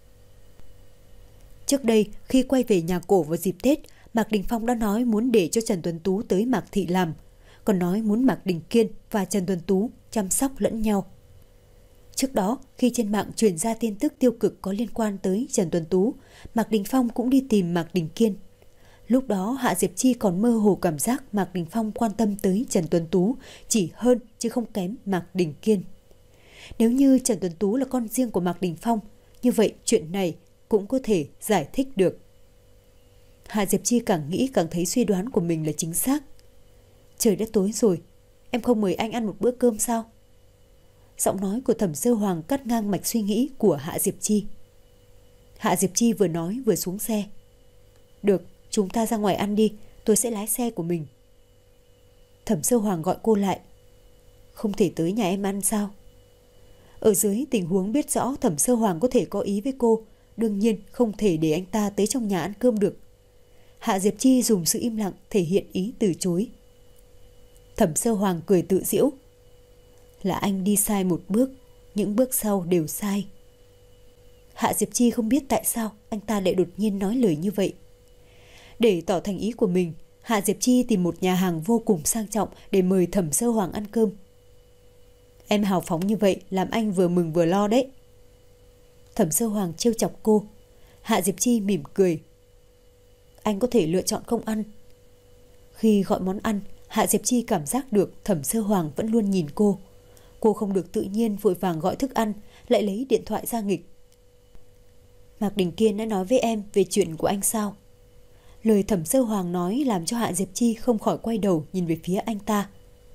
Trước đây, khi quay về nhà cổ vào dịp Tết, Mạc Đình Phong đã nói muốn để cho Trần Tuấn Tú tới Mạc Thị làm, còn nói muốn Mạc Đình Kiên và Trần Tuấn Tú chăm sóc lẫn nhau. Trước đó, khi trên mạng truyền ra tin tức tiêu cực có liên quan tới Trần Tuấn Tú, Mạc Đình Phong cũng đi tìm Mạc Đình Kiên. Lúc đó Hạ Diệp Chi còn mơ hồ cảm giác Mạc Đình Phong quan tâm tới Trần Tuấn Tú chỉ hơn chứ không kém Mạc Đình Kiên. Nếu như Trần Tuấn Tú là con riêng của Mạc Đình Phong, như vậy chuyện này cũng có thể giải thích được. Hạ Diệp Chi càng nghĩ càng thấy suy đoán của mình là chính xác. Trời đã tối rồi, em không mời anh ăn một bữa cơm sao? Giọng nói của Thẩm Sơ Hoàng cắt ngang mạch suy nghĩ của Hạ Diệp Chi. Hạ Diệp Chi vừa nói vừa xuống xe. Được, chúng ta ra ngoài ăn đi, tôi sẽ lái xe của mình. Thẩm Sơ Hoàng gọi cô lại. Không thể tới nhà em ăn sao? Ở dưới tình huống biết rõ Thẩm Sơ Hoàng có thể có ý với cô, đương nhiên không thể để anh ta tới trong nhà ăn cơm được. Hạ Diệp Chi dùng sự im lặng thể hiện ý từ chối. Thẩm Sơ Hoàng cười tự giễu. Là anh đi sai một bước, những bước sau đều sai. Hạ Diệp Chi không biết tại sao anh ta lại đột nhiên nói lời như vậy. Để tỏ thành ý của mình, Hạ Diệp Chi tìm một nhà hàng vô cùng sang trọng để mời Thẩm Sơ Hoàng ăn cơm. Em hào phóng như vậy làm anh vừa mừng vừa lo đấy. Thẩm Sơ Hoàng trêu chọc cô. Hạ Diệp Chi mỉm cười. Anh có thể lựa chọn không ăn. Khi gọi món ăn, Hạ Diệp Chi cảm giác được Thẩm Sơ Hoàng vẫn luôn nhìn cô. Cô không được tự nhiên vội vàng gọi thức ăn, lại lấy điện thoại ra nghịch. Mạc Đình Kiên đã nói với em về chuyện của anh sao? Lời Thẩm Sơ Hoàng nói làm cho Hạ Diệp Chi không khỏi quay đầu nhìn về phía anh ta.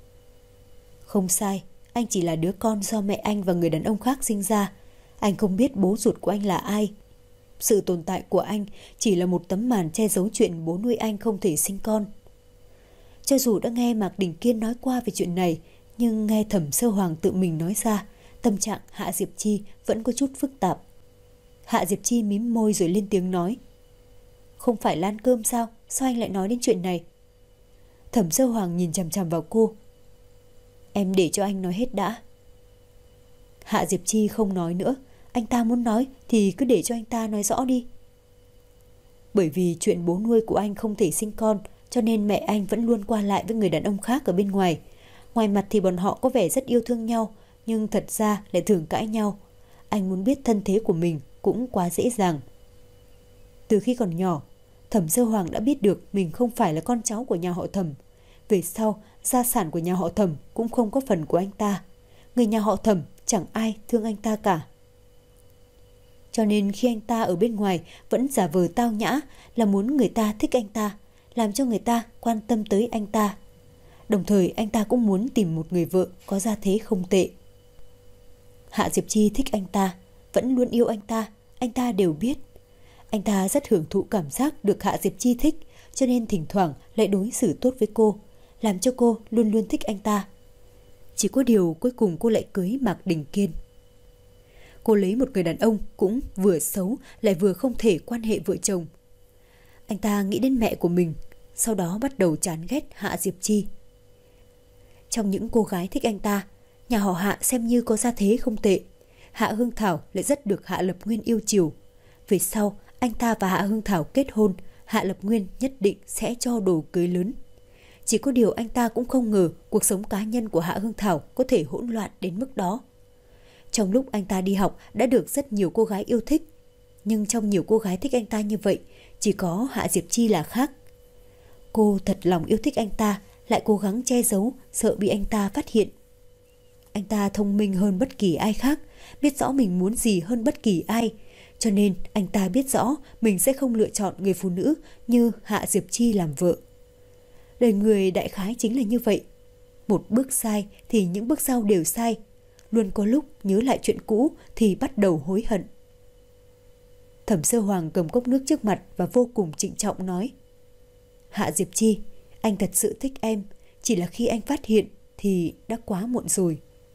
Không sai, anh chỉ là đứa con do mẹ anh và người đàn ông khác sinh ra. Anh không biết bố ruột của anh là ai. Sự tồn tại của anh chỉ là một tấm màn che giấu chuyện bố nuôi anh không thể sinh con. Cho dù đã nghe Mạc Đình Kiên nói qua về chuyện này, nhưng nghe Thẩm Sơ Hoàng tự mình nói ra, tâm trạng Hạ Diệp Chi vẫn có chút phức tạp. Hạ Diệp Chi mím môi rồi lên tiếng nói. Không phải là ăn cơm sao? Sao anh lại nói đến chuyện này? Thẩm Sơ Hoàng nhìn chằm chằm vào cô. Em để cho anh nói hết đã. Hạ Diệp Chi không nói nữa. Anh ta muốn nói thì cứ để cho anh ta nói rõ đi. Bởi vì chuyện bố nuôi của anh không thể sinh con, cho nên mẹ anh vẫn luôn qua lại với người đàn ông khác ở bên ngoài. Ngoài mặt thì bọn họ có vẻ rất yêu thương nhau, nhưng thật ra lại thường cãi nhau. Anh muốn biết thân thế của mình cũng quá dễ dàng. Từ khi còn nhỏ, Thẩm Sơ Hoàng đã biết được mình không phải là con cháu của nhà họ Thẩm. Về sau, gia sản của nhà họ Thẩm cũng không có phần của anh ta. Người nhà họ Thẩm chẳng ai thương anh ta cả. Cho nên khi anh ta ở bên ngoài vẫn giả vờ tao nhã, là muốn người ta thích anh ta, làm cho người ta quan tâm tới anh ta. Đồng thời anh ta cũng muốn tìm một người vợ có gia thế không tệ. Hạ Diệp Chi thích anh ta, vẫn luôn yêu anh ta, anh ta đều biết. Anh ta rất hưởng thụ cảm giác được Hạ Diệp Chi thích, cho nên thỉnh thoảng lại đối xử tốt với cô, làm cho cô luôn luôn thích anh ta. Chỉ có điều cuối cùng cô lại cưới Mạc Đình Kiên. Cô lấy một người đàn ông cũng vừa xấu lại vừa không thể quan hệ vợ chồng. Anh ta nghĩ đến mẹ của mình, sau đó bắt đầu chán ghét Hạ Diệp Chi. Trong những cô gái thích anh ta, nhà họ Hạ xem như có gia thế không tệ. Hạ Hương Thảo lại rất được Hạ Lập Nguyên yêu chiều. Về sau, anh ta và Hạ Hương Thảo kết hôn, Hạ Lập Nguyên nhất định sẽ cho đồ cưới lớn. Chỉ có điều anh ta cũng không ngờ cuộc sống cá nhân của Hạ Hương Thảo có thể hỗn loạn đến mức đó. Trong lúc anh ta đi học đã được rất nhiều cô gái yêu thích, nhưng trong nhiều cô gái thích anh ta như vậy, chỉ có Hạ Diệp Chi là khác. Cô thật lòng yêu thích anh ta, lại cố gắng che giấu, sợ bị anh ta phát hiện. Anh ta thông minh hơn bất kỳ ai khác, biết rõ mình muốn gì hơn bất kỳ ai, cho nên anh ta biết rõ mình sẽ không lựa chọn người phụ nữ như Hạ Diệp Chi làm vợ. Đời người đại khái chính là như vậy. Một bước sai thì những bước sau đều sai. Luôn có lúc nhớ lại chuyện cũ thì bắt đầu hối hận. Thẩm Sơ Hoàng cầm cốc nước trước mặt và vô cùng trịnh trọng nói: Hạ Diệp Chi, anh thật sự thích em, chỉ là khi anh phát hiện thì đã quá muộn rồi.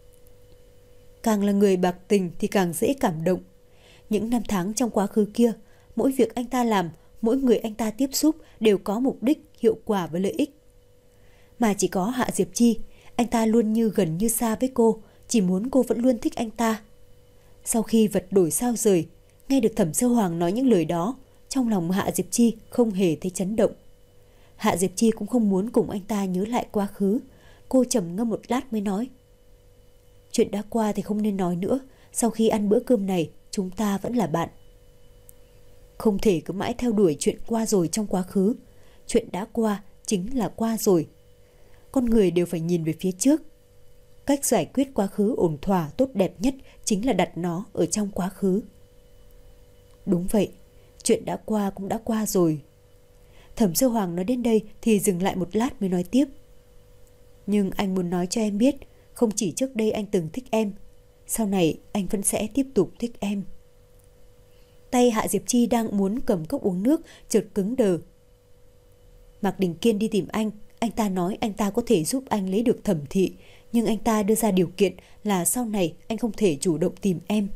Càng là người bạc tình thì càng dễ cảm động. Những năm tháng trong quá khứ kia, mỗi việc anh ta làm, mỗi người anh ta tiếp xúc đều có mục đích, hiệu quả và lợi ích. Mà chỉ có Hạ Diệp Chi, anh ta luôn như gần như xa với cô, chỉ muốn cô vẫn luôn thích anh ta. Sau khi vật đổi sao rời, nghe được Thẩm Sơ Hoàng nói những lời đó, trong lòng Hạ Diệp Chi không hề thấy chấn động. Hạ Diệp Chi cũng không muốn cùng anh ta nhớ lại quá khứ. Cô trầm ngâm một lát mới nói: Chuyện đã qua thì không nên nói nữa. Sau khi ăn bữa cơm này, chúng ta vẫn là bạn. Không thể cứ mãi theo đuổi chuyện qua rồi trong quá khứ. Chuyện đã qua chính là qua rồi. Con người đều phải nhìn về phía trước. Cách giải quyết quá khứ ổn thỏa tốt đẹp nhất chính là đặt nó ở trong quá khứ. Đúng vậy, chuyện đã qua cũng đã qua rồi. Thẩm Sơ Hoàng nói đến đây thì dừng lại một lát mới nói tiếp: Nhưng anh muốn nói cho em biết, không chỉ trước đây anh từng thích em, sau này anh vẫn sẽ tiếp tục thích em. Tay Hạ Diệp Chi đang muốn cầm cốc uống nước chợt cứng đờ. Mạc Đình Kiên đi tìm anh, anh ta nói anh ta có thể giúp anh lấy được Thẩm thị, nhưng anh ta đưa ra điều kiện là sau này anh không thể chủ động tìm em.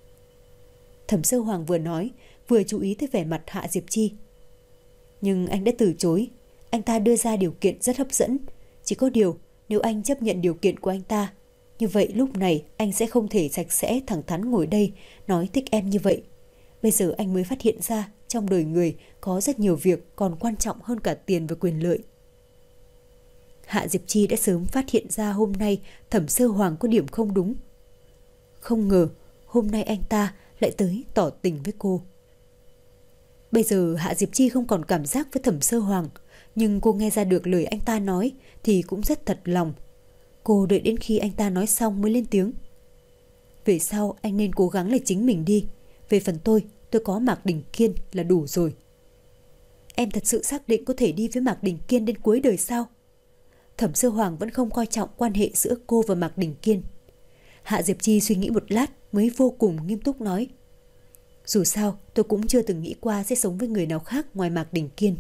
Thẩm Sơ Hoàng vừa nói, vừa chú ý tới vẻ mặt Hạ Diệp Chi. Nhưng anh đã từ chối. Anh ta đưa ra điều kiện rất hấp dẫn. Chỉ có điều, nếu anh chấp nhận điều kiện của anh ta, như vậy lúc này anh sẽ không thể sạch sẽ thẳng thắn ngồi đây nói thích em như vậy. Bây giờ anh mới phát hiện ra trong đời người có rất nhiều việc còn quan trọng hơn cả tiền và quyền lợi. Hạ Diệp Chi đã sớm phát hiện ra hôm nay Thẩm Sơ Hoàng có điểm không đúng. Không ngờ hôm nay anh ta lại tới tỏ tình với cô. Bây giờ Hạ Diệp Chi không còn cảm giác với Thẩm Sơ Hoàng, nhưng cô nghe ra được lời anh ta nói thì cũng rất thật lòng. Cô đợi đến khi anh ta nói xong mới lên tiếng: Về sau anh nên cố gắng là chính mình đi. Về phần tôi, tôi có Mạc Đình Kiên là đủ rồi. Em thật sự xác định có thể đi với Mạc Đình Kiên đến cuối đời sao? Thẩm Sơ Hoàng vẫn không coi trọng quan hệ giữa cô và Mạc Đình Kiên. Hạ Diệp Chi suy nghĩ một lát mới vô cùng nghiêm túc nói: Dù sao tôi cũng chưa từng nghĩ qua sẽ sống với người nào khác ngoài Mạc Đình Kiên.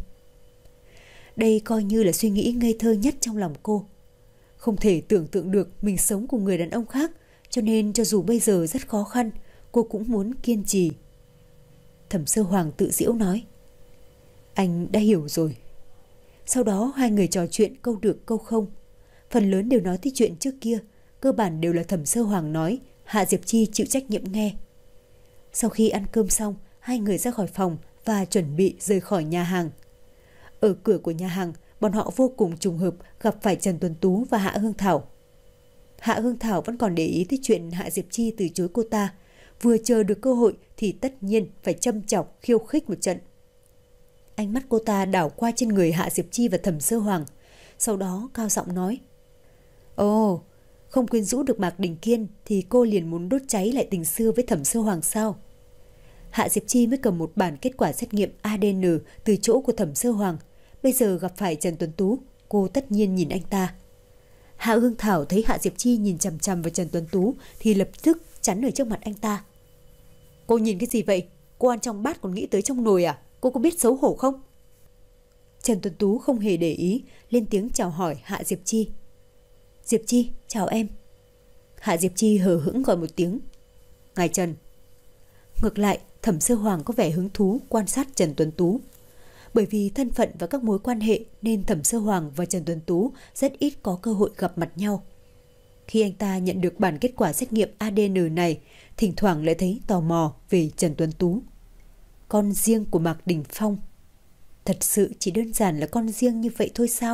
Đây coi như là suy nghĩ ngây thơ nhất trong lòng cô. Không thể tưởng tượng được mình sống cùng người đàn ông khác, cho nên cho dù bây giờ rất khó khăn, cô cũng muốn kiên trì. Thẩm Sơ Hoàng tự giễu nói: Anh đã hiểu rồi. Sau đó hai người trò chuyện câu được câu không. Phần lớn đều nói tới chuyện trước kia, cơ bản đều là Thẩm Sơ Hoàng nói, Hạ Diệp Chi chịu trách nhiệm nghe. Sau khi ăn cơm xong, hai người ra khỏi phòng và chuẩn bị rời khỏi nhà hàng. Ở cửa của nhà hàng, bọn họ vô cùng trùng hợp gặp phải Trần Tuấn Tú và Hạ Hương Thảo. Hạ Hương Thảo vẫn còn để ý tới chuyện Hạ Diệp Chi từ chối cô ta, vừa chờ được cơ hội thì tất nhiên phải châm chọc khiêu khích một trận. Ánh mắt cô ta đảo qua trên người Hạ Diệp Chi và Thẩm Sơ Hoàng, sau đó cao giọng nói: "Ồ, không quyến rũ được Mạc Đình Kiên thì cô liền muốn đốt cháy lại tình xưa với Thẩm Sơ Hoàng sao?" Hạ Diệp Chi mới cầm một bản kết quả xét nghiệm a đê en từ chỗ của Thẩm Sơ Hoàng, bây giờ gặp phải Trần Tuấn Tú, cô tất nhiên nhìn anh ta. Hạ Hương Thảo thấy Hạ Diệp Chi nhìn chằm chằm vào Trần Tuấn Tú thì lập tức chắn ở trước mặt anh ta. "Cô nhìn cái gì vậy? Cô ăn trong bát còn nghĩ tới trong nồi à? Cô có biết xấu hổ không?" Trần Tuấn Tú không hề để ý, lên tiếng chào hỏi Hạ Diệp Chi. "Diệp Chi, chào em." Hạ Diệp Chi hờ hững gọi một tiếng: "Ngài Trần." Ngược lại, Thẩm Sơ Hoàng có vẻ hứng thú quan sát Trần Tuấn Tú. Bởi vì thân phận và các mối quan hệ nên Thẩm Sơ Hoàng và Trần Tuấn Tú rất ít có cơ hội gặp mặt nhau. Khi anh ta nhận được bản kết quả xét nghiệm a đê en này, thỉnh thoảng lại thấy tò mò về Trần Tuấn Tú. Con riêng của Mạc Đình Phong. Thật sự chỉ đơn giản là con riêng như vậy thôi sao?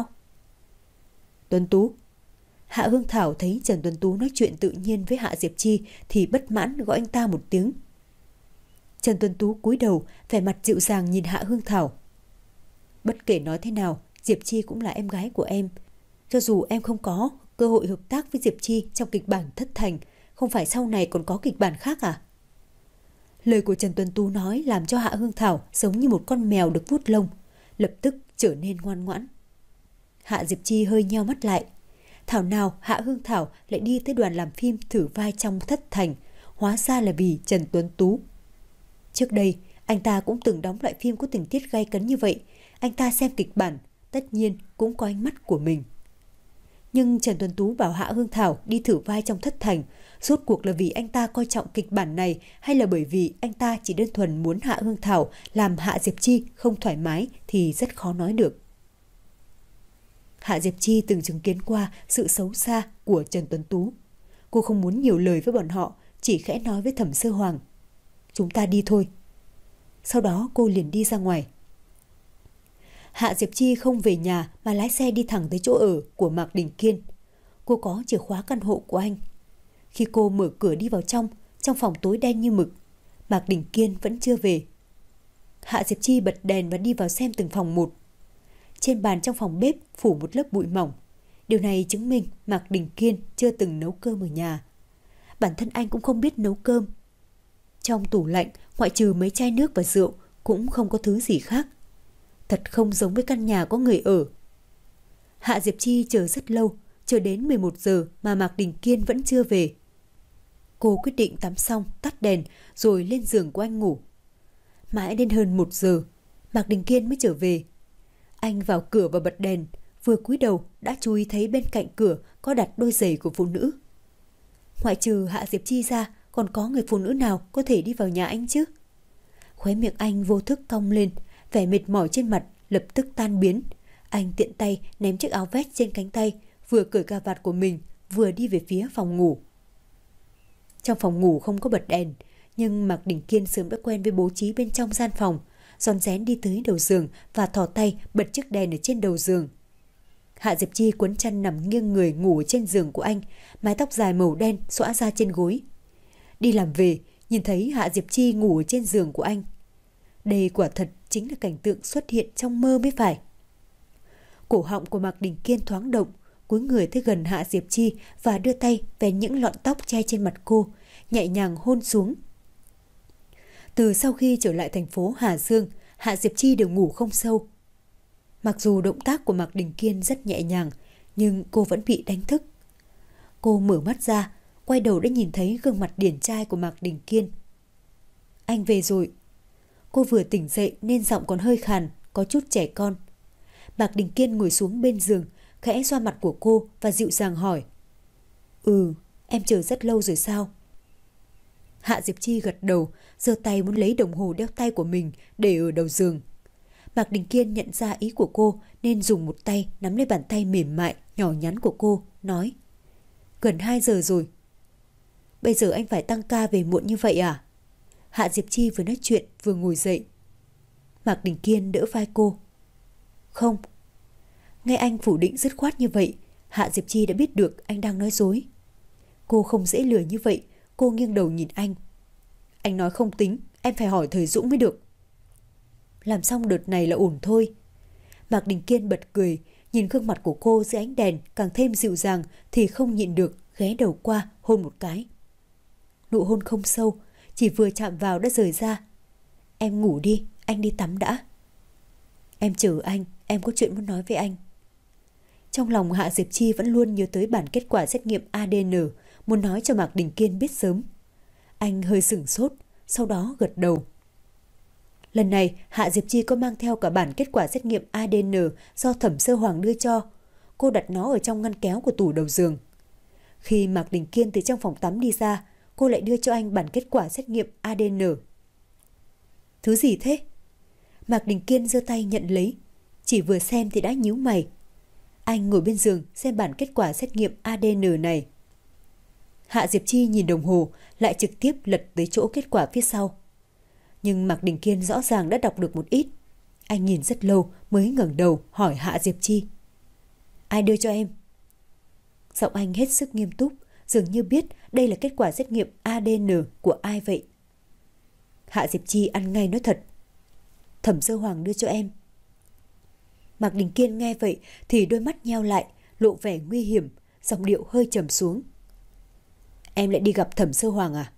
"Tuấn Tú." Hạ Hương Thảo thấy Trần Tuấn Tú nói chuyện tự nhiên với Hạ Diệp Chi thì bất mãn gọi anh ta một tiếng. Trần Tuấn Tú cúi đầu, vẻ mặt dịu dàng nhìn Hạ Hương Thảo. "Bất kể nói thế nào, Diệp Chi cũng là em gái của em. Cho dù em không có cơ hội hợp tác với Diệp Chi trong kịch bản Thất Thành, không phải sau này còn có kịch bản khác à?" Lời của Trần Tuấn Tú nói làm cho Hạ Hương Thảo giống như một con mèo được vuốt lông, lập tức trở nên ngoan ngoãn. Hạ Diệp Chi hơi nheo mắt lại. Thảo nào Hạ Hương Thảo lại đi tới đoàn làm phim thử vai trong Thất Thành, hóa ra là vì Trần Tuấn Tú. Trước đây, anh ta cũng từng đóng loại phim có tình tiết gay cấn như vậy. Anh ta xem kịch bản, tất nhiên cũng có ánh mắt của mình. Nhưng Trần Tuấn Tú bảo Hạ Hương Thảo đi thử vai trong Thất Thành, rốt cuộc là vì anh ta coi trọng kịch bản này hay là bởi vì anh ta chỉ đơn thuần muốn Hạ Hương Thảo làm Hạ Diệp Chi không thoải mái thì rất khó nói được. Hạ Diệp Chi từng chứng kiến qua sự xấu xa của Trần Tuấn Tú. Cô không muốn nhiều lời với bọn họ, chỉ khẽ nói với Thẩm Sơ Hoàng: "Chúng ta đi thôi." Sau đó cô liền đi ra ngoài. Hạ Diệp Chi không về nhà mà lái xe đi thẳng tới chỗ ở của Mạc Đình Kiên. Cô có chìa khóa căn hộ của anh. Khi cô mở cửa đi vào trong, trong phòng tối đen như mực, Mạc Đình Kiên vẫn chưa về. Hạ Diệp Chi bật đèn và đi vào xem từng phòng một. Trên bàn trong phòng bếp phủ một lớp bụi mỏng. Điều này chứng minh Mạc Đình Kiên chưa từng nấu cơm ở nhà. Bản thân anh cũng không biết nấu cơm. Trong tủ lạnh, ngoại trừ mấy chai nước và rượu, cũng không có thứ gì khác. Thật không giống với căn nhà có người ở. Hạ Diệp Chi chờ rất lâu, chờ đến mười một giờ mà Mạc Đình Kiên vẫn chưa về. Cô quyết định tắm xong, tắt đèn, rồi lên giường của anh ngủ. Mãi đến hơn một giờ, Mạc Đình Kiên mới trở về. Anh vào cửa và bật đèn, vừa cúi đầu đã chú ý thấy bên cạnh cửa có đặt đôi giày của phụ nữ. Ngoại trừ Hạ Diệp Chi ra, còn có người phụ nữ nào có thể đi vào nhà anh chứ? Khóe miệng anh vô thức cong lên, vẻ mệt mỏi trên mặt lập tức tan biến. Anh tiện tay ném chiếc áo vest trên cánh tay, vừa cởi cà vạt của mình, vừa đi về phía phòng ngủ. Trong phòng ngủ không có bật đèn, nhưng Mạc Đình Kiên sớm đã quen với bố trí bên trong gian phòng, rón rén đi tới đầu giường và thò tay bật chiếc đèn ở trên đầu giường. Hạ Diệp Chi quấn chăn nằm nghiêng người ngủ trên giường của anh, mái tóc dài màu đen xõa ra trên gối. Đi làm về, nhìn thấy Hạ Diệp Chi ngủ trên giường của anh. Đây quả thật chính là cảnh tượng xuất hiện trong mơ mới phải. Cổ họng của Mạc Đình Kiên thoáng động, cúi người tới gần Hạ Diệp Chi và đưa tay vén những lọn tóc che trên mặt cô, nhẹ nhàng hôn xuống. Từ sau khi trở lại thành phố Hà Dương, Hạ Diệp Chi đều ngủ không sâu. Mặc dù động tác của Mạc Đình Kiên rất nhẹ nhàng, nhưng cô vẫn bị đánh thức. Cô mở mắt ra, quay đầu đã nhìn thấy gương mặt điển trai của Mạc Đình Kiên. Anh về rồi. Cô vừa tỉnh dậy nên giọng còn hơi khàn, có chút trẻ con. Mạc Đình Kiên ngồi xuống bên giường, khẽ xoa mặt của cô và dịu dàng hỏi: Ừ, em chờ rất lâu rồi sao? Hạ Diệp Chi gật đầu, giơ tay muốn lấy đồng hồ đeo tay của mình để ở đầu giường. Mạc Đình Kiên nhận ra ý của cô nên dùng một tay nắm lấy bàn tay mềm mại, nhỏ nhắn của cô, nói: Gần hai giờ rồi. Bây giờ anh phải tăng ca về muộn như vậy à? Hạ Diệp Chi vừa nói chuyện vừa ngồi dậy. Mạc Đình Kiên đỡ vai cô. Không. Nghe anh phủ định dứt khoát như vậy, Hạ Diệp Chi đã biết được anh đang nói dối. Cô không dễ lừa như vậy, cô nghiêng đầu nhìn anh. Anh nói không tính, em phải hỏi Thời Dũng mới được. Làm xong đợt này là ổn thôi. Mạc Đình Kiên bật cười, nhìn gương mặt của cô dưới ánh đèn càng thêm dịu dàng thì không nhịn được ghé đầu qua hôn một cái. Nụ hôn không sâu, chỉ vừa chạm vào đã rời ra. Em ngủ đi, anh đi tắm đã. Em chờ anh, em có chuyện muốn nói với anh. Trong lòng Hạ Diệp Chi vẫn luôn nhớ tới bản kết quả xét nghiệm a đê en, muốn nói cho Mạc Đình Kiên biết sớm. Anh hơi sửng sốt, sau đó gật đầu. Lần này Hạ Diệp Chi có mang theo cả bản kết quả xét nghiệm a đê en do Thẩm Sơ Hoàng đưa cho. Cô đặt nó ở trong ngăn kéo của tủ đầu giường. Khi Mạc Đình Kiên từ trong phòng tắm đi ra, cô lại đưa cho anh bản kết quả xét nghiệm a đê en. Thứ gì thế? Mạc Đình Kiên giơ tay nhận lấy, chỉ vừa xem thì đã nhíu mày. Anh ngồi bên giường xem bản kết quả xét nghiệm a đê en này. Hạ Diệp Chi nhìn đồng hồ, lại trực tiếp lật tới chỗ kết quả phía sau. Nhưng Mạc Đình Kiên rõ ràng đã đọc được một ít. Anh nhìn rất lâu mới ngẩng đầu hỏi Hạ Diệp Chi. Ai đưa cho em? Giọng anh hết sức nghiêm túc, dường như biết đây là kết quả xét nghiệm a đê en của ai vậy. Hạ Diệp Chi ăn ngay nói thật. Thẩm Sơ Hoàng đưa cho em. Mạc Đình Kiên nghe vậy thì đôi mắt nheo lại, lộ vẻ nguy hiểm, giọng điệu hơi trầm xuống. Em lại đi gặp Thẩm Sơ Hoàng à?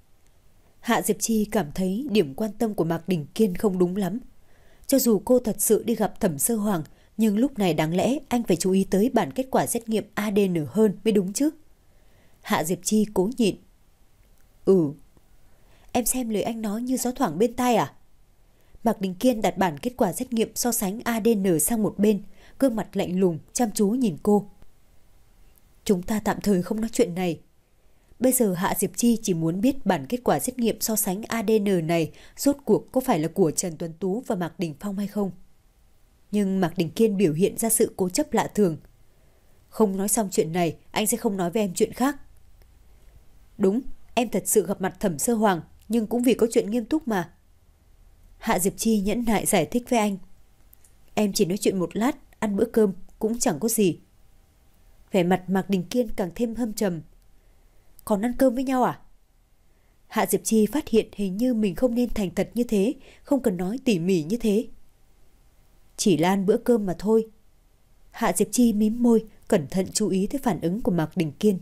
Hạ Diệp Chi cảm thấy điểm quan tâm của Mạc Đình Kiên không đúng lắm. Cho dù cô thật sự đi gặp Thẩm Sơ Hoàng, nhưng lúc này đáng lẽ anh phải chú ý tới bản kết quả xét nghiệm a đê en hơn mới đúng chứ. Hạ Diệp Chi cố nhịn. Ừ. Em xem lời anh nói như gió thoảng bên tai à? Mạc Đình Kiên đặt bản kết quả xét nghiệm so sánh a đê en sang một bên, gương mặt lạnh lùng, chăm chú nhìn cô. Chúng ta tạm thời không nói chuyện này. Bây giờ Hạ Diệp Chi chỉ muốn biết bản kết quả xét nghiệm so sánh a đê en này rốt cuộc có phải là của Trần Tuấn Tú và Mạc Đình Phong hay không. Nhưng Mạc Đình Kiên biểu hiện ra sự cố chấp lạ thường. Không nói xong chuyện này, anh sẽ không nói với em chuyện khác. Đúng, em thật sự gặp mặt Thẩm Sơ Hoàng, nhưng cũng vì có chuyện nghiêm túc mà. Hạ Diệp Chi nhẫn nại giải thích với anh. Em chỉ nói chuyện một lát, ăn bữa cơm cũng chẳng có gì. Vẻ mặt Mạc Đình Kiên càng thêm hâm trầm. Còn ăn cơm với nhau à? Hạ Diệp Chi phát hiện hình như mình không nên thành thật như thế, không cần nói tỉ mỉ như thế. Chỉ là ăn bữa cơm mà thôi. Hạ Diệp Chi mím môi, cẩn thận chú ý tới phản ứng của Mạc Đình Kiên.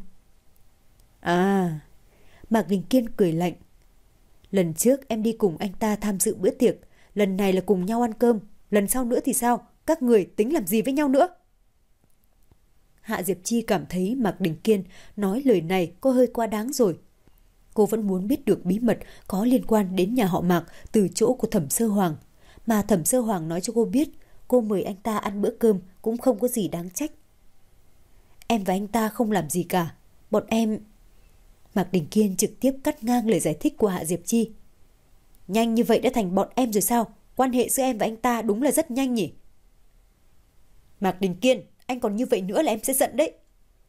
À, Mạc Đình Kiên cười lạnh. Lần trước em đi cùng anh ta tham dự bữa tiệc, lần này là cùng nhau ăn cơm, lần sau nữa thì sao? Các người tính làm gì với nhau nữa? Hạ Diệp Chi cảm thấy Mạc Đình Kiên nói lời này có hơi quá đáng rồi. Cô vẫn muốn biết được bí mật có liên quan đến nhà họ Mạc từ chỗ của Thẩm Sơ Hoàng. Mà Thẩm Sơ Hoàng nói cho cô biết, cô mời anh ta ăn bữa cơm cũng không có gì đáng trách. Em và anh ta không làm gì cả. Bọn em... Mạc Đình Kiên trực tiếp cắt ngang lời giải thích của Hạ Diệp Chi. Nhanh như vậy đã thành bọn em rồi sao? Quan hệ giữa em và anh ta đúng là rất nhanh nhỉ? Mạc Đình Kiên, anh còn như vậy nữa là em sẽ giận đấy.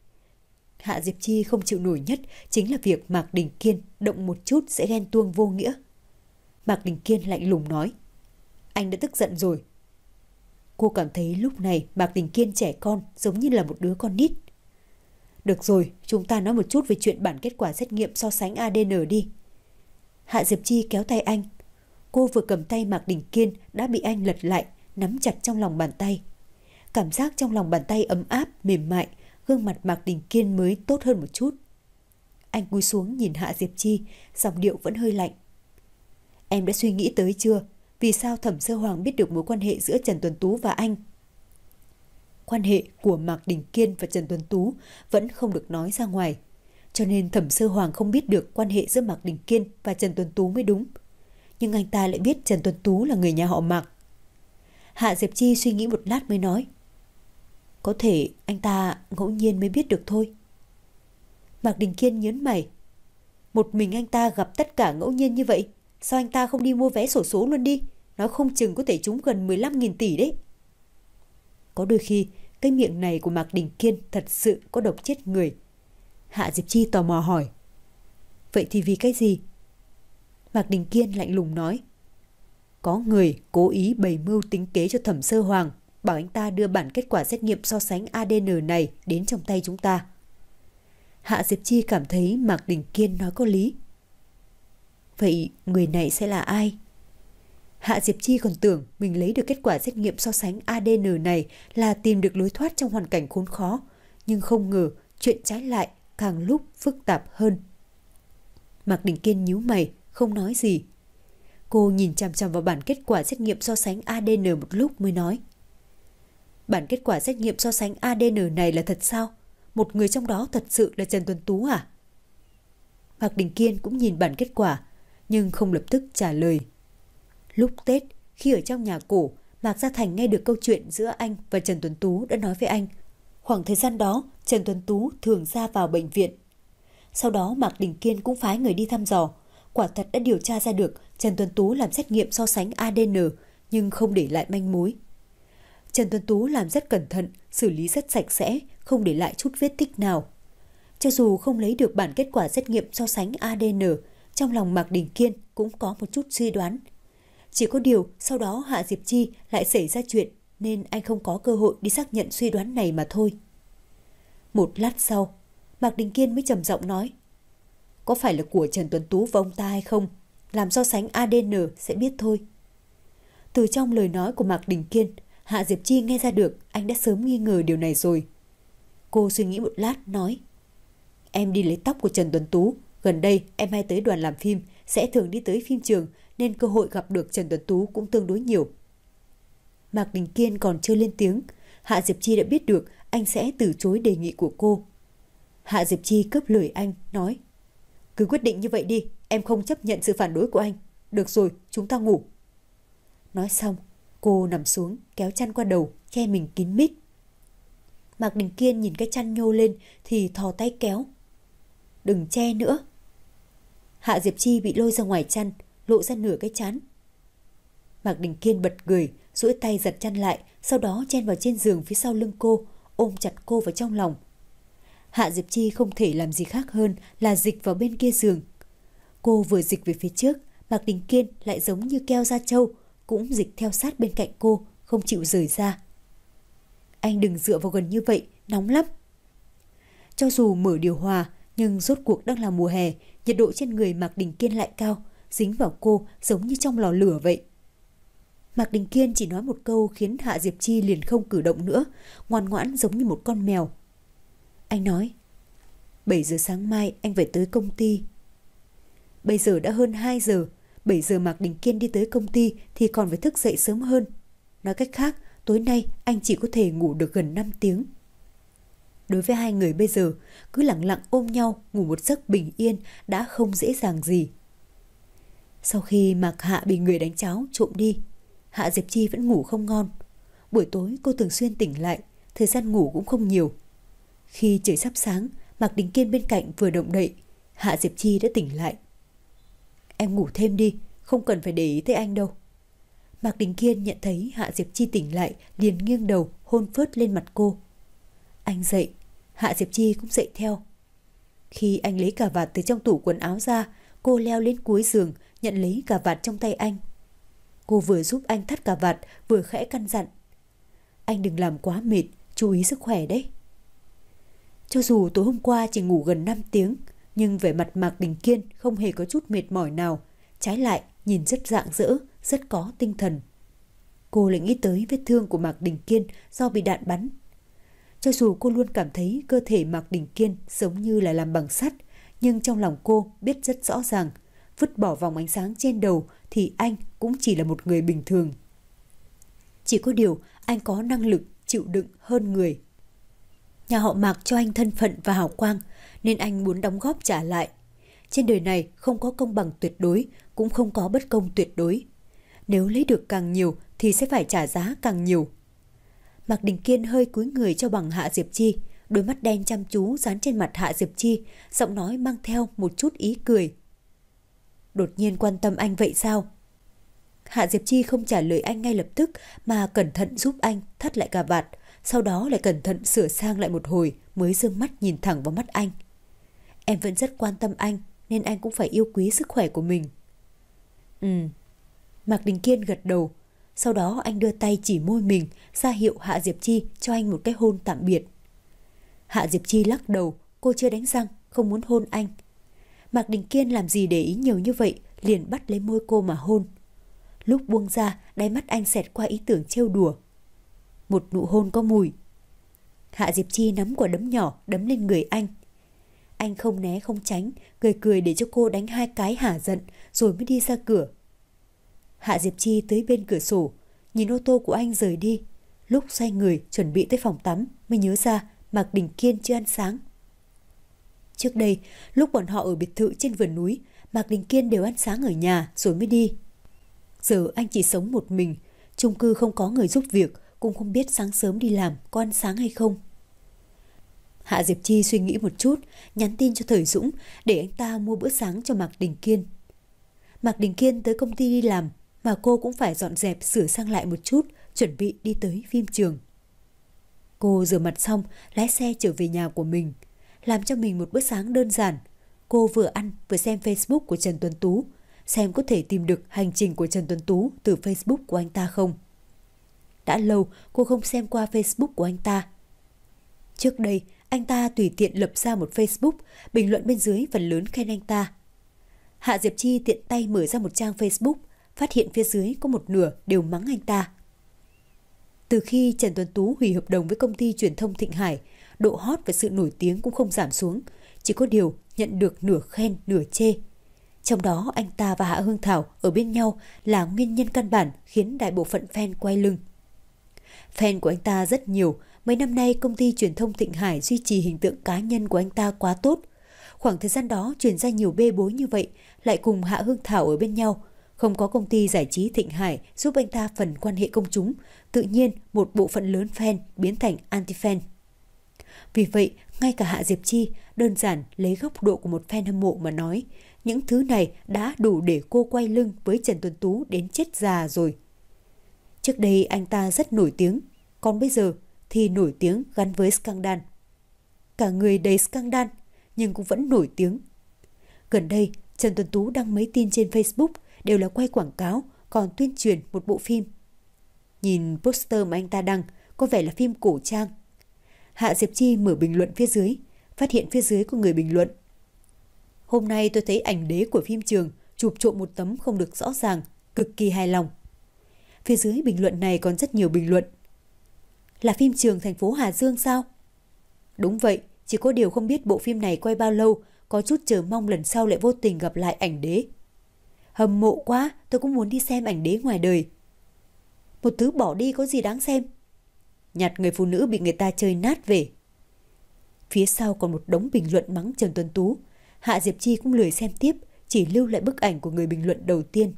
Hạ Diệp Chi không chịu nổi nhất chính là việc Mạc Đình Kiên động một chút sẽ ghen tuông vô nghĩa. Mạc Đình Kiên lạnh lùng nói. Anh đã tức giận rồi. Cô cảm thấy lúc này Mạc Đình Kiên trẻ con giống như là một đứa con nít. Được rồi, chúng ta nói một chút về chuyện bản kết quả xét nghiệm so sánh a đê en đi. Hạ Diệp Chi kéo tay anh. Cô vừa cầm tay Mạc Đình Kiên đã bị anh lật lại, nắm chặt trong lòng bàn tay. Cảm giác trong lòng bàn tay ấm áp, mềm mại, gương mặt Mạc Đình Kiên mới tốt hơn một chút. Anh cúi xuống nhìn Hạ Diệp Chi, giọng điệu vẫn hơi lạnh. Em đã suy nghĩ tới chưa? Vì sao Thẩm Sơ Hoàng biết được mối quan hệ giữa Trần Tuấn Tú và anh? Quan hệ của Mạc Đình Kiên và Trần Tuấn Tú vẫn không được nói ra ngoài. Cho nên Thẩm Sơ Hoàng không biết được quan hệ giữa Mạc Đình Kiên và Trần Tuấn Tú mới đúng. Nhưng anh ta lại biết Trần Tuấn Tú là người nhà họ Mạc. Hạ Diệp Chi suy nghĩ một lát mới nói. Có thể anh ta ngẫu nhiên mới biết được thôi. Mạc Đình Kiên nhớn mày. Một mình anh ta gặp tất cả ngẫu nhiên như vậy, sao anh ta không đi mua vé xổ số luôn đi? nó không chừng có thể trúng gần mười lăm nghìn tỷ đấy. Có đôi khi, cái miệng này của Mạc Đình Kiên thật sự có độc chết người. Hạ Diệp Chi tò mò hỏi. Vậy thì vì cái gì? Mạc Đình Kiên lạnh lùng nói. Có người cố ý bày mưu tính kế cho Thẩm Sơ Hoàng, bảo anh ta đưa bản kết quả xét nghiệm so sánh a đê en này đến trong tay chúng ta. Hạ Diệp Chi cảm thấy Mạc Đình Kiên nói có lý. Vậy người này sẽ là ai? Hạ Diệp Chi còn tưởng mình lấy được kết quả xét nghiệm so sánh a đê en này là tìm được lối thoát trong hoàn cảnh khốn khó, nhưng không ngờ chuyện trái lại càng lúc phức tạp hơn. Mạc Đình Kiên nhíu mày, không nói gì. Cô nhìn chằm chằm vào bản kết quả xét nghiệm so sánh a đê en một lúc mới nói. Bản kết quả xét nghiệm so sánh a đê en này là thật sao? Một người trong đó thật sự là Trần Tuấn Tú à? Mạc Đình Kiên cũng nhìn bản kết quả, nhưng không lập tức trả lời. Lúc Tết, khi ở trong nhà cổ, Mạc Gia Thành nghe được câu chuyện giữa anh và Trần Tuấn Tú đã nói với anh. Khoảng thời gian đó, Trần Tuấn Tú thường ra vào bệnh viện. Sau đó Mạc Đình Kiên cũng phái người đi thăm dò. Quả thật đã điều tra ra được Trần Tuấn Tú làm xét nghiệm so sánh a đê en nhưng không để lại manh mối. Trần Tuấn Tú làm rất cẩn thận, xử lý rất sạch sẽ, không để lại chút vết tích nào. Cho dù không lấy được bản kết quả xét nghiệm so sánh a đê en, trong lòng Mạc Đình Kiên cũng có một chút suy đoán. Chỉ có điều sau đó Hạ Diệp Chi lại xảy ra chuyện nên anh không có cơ hội đi xác nhận suy đoán này mà thôi. Một lát sau, Mạc Đình Kiên mới trầm giọng nói. Có phải là của Trần Tuấn Tú và ông ta hay không? Làm so sánh a đê en sẽ biết thôi. Từ trong lời nói của Mạc Đình Kiên, Hạ Diệp Chi nghe ra được anh đã sớm nghi ngờ điều này rồi. Cô suy nghĩ một lát nói. Em đi lấy tóc của Trần Tuấn Tú. Gần đây em hay tới đoàn làm phim, sẽ thường đi tới phim trường nên cơ hội gặp được Trần Tuấn Tú cũng tương đối nhiều. Mạc Đình Kiên còn chưa lên tiếng, Hạ Diệp Chi đã biết được anh sẽ từ chối đề nghị của cô. Hạ Diệp Chi cướp lời anh, nói. Cứ quyết định như vậy đi, em không chấp nhận sự phản đối của anh. Được rồi, chúng ta ngủ. Nói xong, cô nằm xuống, kéo chăn qua đầu, che mình kín mít. Mạc Đình Kiên nhìn cái chăn nhô lên thì thò tay kéo. Đừng che nữa. Hạ Diệp Chi bị lôi ra ngoài chăn, lộ ra nửa cái trán. Mạc Đình Kiên bật cười, duỗi tay giật chăn lại, sau đó chen vào trên giường phía sau lưng cô, ôm chặt cô vào trong lòng. Hạ Diệp Chi không thể làm gì khác hơn là dịch vào bên kia giường. Cô vừa dịch về phía trước, Mạc Đình Kiên lại giống như keo da trâu, cũng dịch theo sát bên cạnh cô, không chịu rời ra. Anh đừng dựa vào gần như vậy, nóng lắm. Cho dù mở điều hòa, nhưng rốt cuộc đang là mùa hè, nhiệt độ trên người Mạc Đình Kiên lại cao, dính vào cô giống như trong lò lửa vậy. Mạc Đình Kiên chỉ nói một câu khiến Hạ Diệp Chi liền không cử động nữa, ngoan ngoãn giống như một con mèo. Anh nói, bảy giờ sáng mai anh phải tới công ty. Bây giờ đã hơn hai giờ, bảy giờ Mạc Đình Kiên đi tới công ty thì còn phải thức dậy sớm hơn. Nói cách khác, tối nay anh chỉ có thể ngủ được gần năm tiếng. Đối với hai người bây giờ, cứ lặng lặng ôm nhau ngủ một giấc bình yên đã không dễ dàng gì. Sau khi Mạc Hạ bị người đánh cháo trộm đi, Hạ Diệp Chi vẫn ngủ không ngon. Buổi tối cô thường xuyên tỉnh lại, thời gian ngủ cũng không nhiều. Khi trời sắp sáng, Mạc Đình Kiên bên cạnh vừa động đậy, Hạ Diệp Chi đã tỉnh lại. Em ngủ thêm đi, không cần phải để ý tới anh đâu. Mạc Đình Kiên nhận thấy Hạ Diệp Chi tỉnh lại, liền nghiêng đầu hôn phớt lên mặt cô. Anh dậy, Hạ Diệp Chi cũng dậy theo. Khi anh lấy cà vạt từ trong tủ quần áo ra, cô leo lên cuối giường, nhận lấy cà vạt trong tay anh. Cô vừa giúp anh thắt cà vạt, vừa khẽ căn dặn. Anh đừng làm quá mệt, chú ý sức khỏe đấy. Cho dù tối hôm qua chỉ ngủ gần năm tiếng, nhưng vẻ mặt Mạc Đình Kiên không hề có chút mệt mỏi nào. Trái lại, nhìn rất rạng rỡ, rất có tinh thần. Cô lại nghĩ tới vết thương của Mạc Đình Kiên do bị đạn bắn. Cho dù cô luôn cảm thấy cơ thể Mạc Đình Kiên giống như là làm bằng sắt, nhưng trong lòng cô biết rất rõ ràng, vứt bỏ vòng ánh sáng trên đầu thì anh cũng chỉ là một người bình thường. Chỉ có điều anh có năng lực chịu đựng hơn người. Nhà họ Mạc cho anh thân phận và hào quang, nên anh muốn đóng góp trả lại. Trên đời này không có công bằng tuyệt đối, cũng không có bất công tuyệt đối. Nếu lấy được càng nhiều thì sẽ phải trả giá càng nhiều. Mạc Đình Kiên hơi cúi người cho bằng Hạ Diệp Chi, đôi mắt đen chăm chú dán trên mặt Hạ Diệp Chi, giọng nói mang theo một chút ý cười. Đột nhiên quan tâm anh vậy sao? Hạ Diệp Chi không trả lời anh ngay lập tức mà cẩn thận giúp anh thắt lại cà vạt, sau đó lại cẩn thận sửa sang lại một hồi mới dương mắt nhìn thẳng vào mắt anh. Em vẫn rất quan tâm anh nên anh cũng phải yêu quý sức khỏe của mình. Ừ. Mạc Đình Kiên gật đầu, sau đó anh đưa tay chỉ môi mình ra hiệu Hạ Diệp Chi cho anh một cái hôn tạm biệt. Hạ Diệp Chi lắc đầu, cô chưa đánh răng, không muốn hôn anh. Mạc Đình Kiên làm gì để ý nhiều như vậy, liền bắt lấy môi cô mà hôn. Lúc buông ra, đáy mắt anh xẹt qua ý tưởng trêu đùa. Một nụ hôn có mùi. Hạ Diệp Chi nắm quả đấm nhỏ đấm lên người anh. Anh không né không tránh, cười cười để cho cô đánh hai cái hả giận rồi mới đi ra cửa. Hạ Diệp Chi tới bên cửa sổ, nhìn ô tô của anh rời đi. Lúc xoay người chuẩn bị tới phòng tắm mới nhớ ra Mạc Đình Kiên chưa ăn sáng. Trước đây, lúc bọn họ ở biệt thự trên vườn núi, Mạc Đình Kiên đều ăn sáng ở nhà rồi mới đi. Giờ anh chỉ sống một mình, chung cư không có người giúp việc, cũng không biết sáng sớm đi làm có ăn sáng hay không. Hạ Diệp Chi suy nghĩ một chút, nhắn tin cho Thời Dũng để anh ta mua bữa sáng cho Mạc Đình Kiên. Mạc Đình Kiên tới công ty đi làm, mà cô cũng phải dọn dẹp sửa sang lại một chút, chuẩn bị đi tới phim trường. Cô rửa mặt xong, lái xe trở về nhà của mình, làm cho mình một bữa sáng đơn giản. Cô vừa ăn vừa xem Facebook của Trần Tuấn Tú, xem có thể tìm được hành trình của Trần Tuấn Tú từ Facebook của anh ta không. Đã lâu cô không xem qua Facebook của anh ta. Trước đây, anh ta tùy tiện lập ra một Facebook, bình luận bên dưới phần lớn khen anh ta. Hạ Diệp Chi tiện tay mở ra một trang Facebook, phát hiện phía dưới có một nửa đều mắng anh ta. Từ khi Trần Tuấn Tú hủy hợp đồng với công ty truyền thông Thịnh Hải, độ hot và sự nổi tiếng cũng không giảm xuống, chỉ có điều nhận được nửa khen nửa chê. Trong đó anh ta và Hạ Hương Thảo ở bên nhau là nguyên nhân căn bản khiến đại bộ phận fan quay lưng. Fan của anh ta rất nhiều, mấy năm nay công ty truyền thông Thịnh Hải duy trì hình tượng cá nhân của anh ta quá tốt. Khoảng thời gian đó truyền ra nhiều bê bối như vậy, lại cùng Hạ Hương Thảo ở bên nhau. Không có công ty giải trí Thịnh Hải giúp anh ta phần quan hệ công chúng, tự nhiên một bộ phận lớn fan biến thành anti-fan. Vì vậy, ngay cả Hạ Diệp Chi đơn giản lấy góc độ của một fan hâm mộ mà nói, những thứ này đã đủ để cô quay lưng với Trần Tuấn Tú đến chết già rồi. Trước đây anh ta rất nổi tiếng, còn bây giờ thì nổi tiếng gắn với scandal. Cả người đầy scandal nhưng cũng vẫn nổi tiếng. Gần đây, Trần Tuấn Tú đăng mấy tin trên Facebook đều là quay quảng cáo, còn tuyên truyền một bộ phim. Nhìn poster mà anh ta đăng, có vẻ là phim cổ trang. Hạ Diệp Chi mở bình luận phía dưới, phát hiện phía dưới có người bình luận. Hôm nay tôi thấy ảnh đế của phim trường chụp trộm một tấm không được rõ ràng, cực kỳ hài lòng. Phía dưới bình luận này còn rất nhiều bình luận. Là phim trường thành phố Hà Dương sao? Đúng vậy, chỉ có điều không biết bộ phim này quay bao lâu, có chút chờ mong lần sau lại vô tình gặp lại ảnh đế. Hâm mộ quá, tôi cũng muốn đi xem ảnh đế ngoài đời. Một thứ bỏ đi có gì đáng xem? Nhặt người phụ nữ bị người ta chơi nát về. Phía sau còn một đống bình luận mắng Trần Tuấn Tú. Hạ Diệp Chi cũng lười xem tiếp, chỉ lưu lại bức ảnh của người bình luận đầu tiên.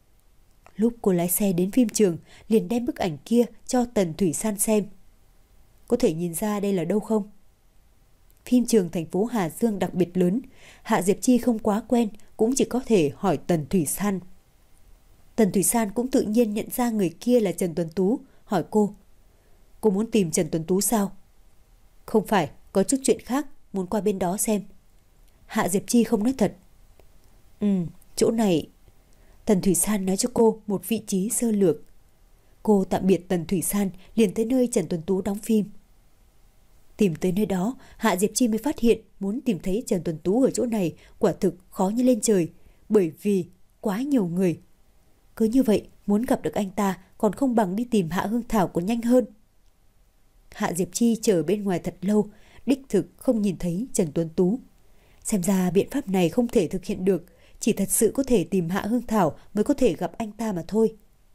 Lúc cô lái xe đến phim trường, liền đem bức ảnh kia cho Tần Thủy San xem. Có thể nhìn ra đây là đâu không? Phim trường thành phố Hà Dương đặc biệt lớn, Hạ Diệp Chi không quá quen, cũng chỉ có thể hỏi Tần Thủy San. Tần Thủy San cũng tự nhiên nhận ra người kia là Trần Tuấn Tú, hỏi cô. Cô muốn tìm Trần Tuấn Tú sao? Không phải, có chút chuyện khác, muốn qua bên đó xem. Hạ Diệp Chi không nói thật. Ừ, chỗ này... Tần Thủy San nói cho cô một vị trí sơ lược. Cô tạm biệt Tần Thủy San, liền tới nơi Trần Tuấn Tú đóng phim. Tìm tới nơi đó, Hạ Diệp Chi mới phát hiện muốn tìm thấy Trần Tuấn Tú ở chỗ này quả thực khó như lên trời, bởi vì quá nhiều người. Cứ như vậy, muốn gặp được anh ta còn không bằng đi tìm Hạ Hương Thảo còn nhanh hơn. Hạ Diệp Chi chờ bên ngoài thật lâu, đích thực không nhìn thấy Trần Tuấn Tú. Xem ra biện pháp này không thể thực hiện được, chỉ thật sự có thể tìm Hạ Hương Thảo mới có thể gặp anh ta mà thôi.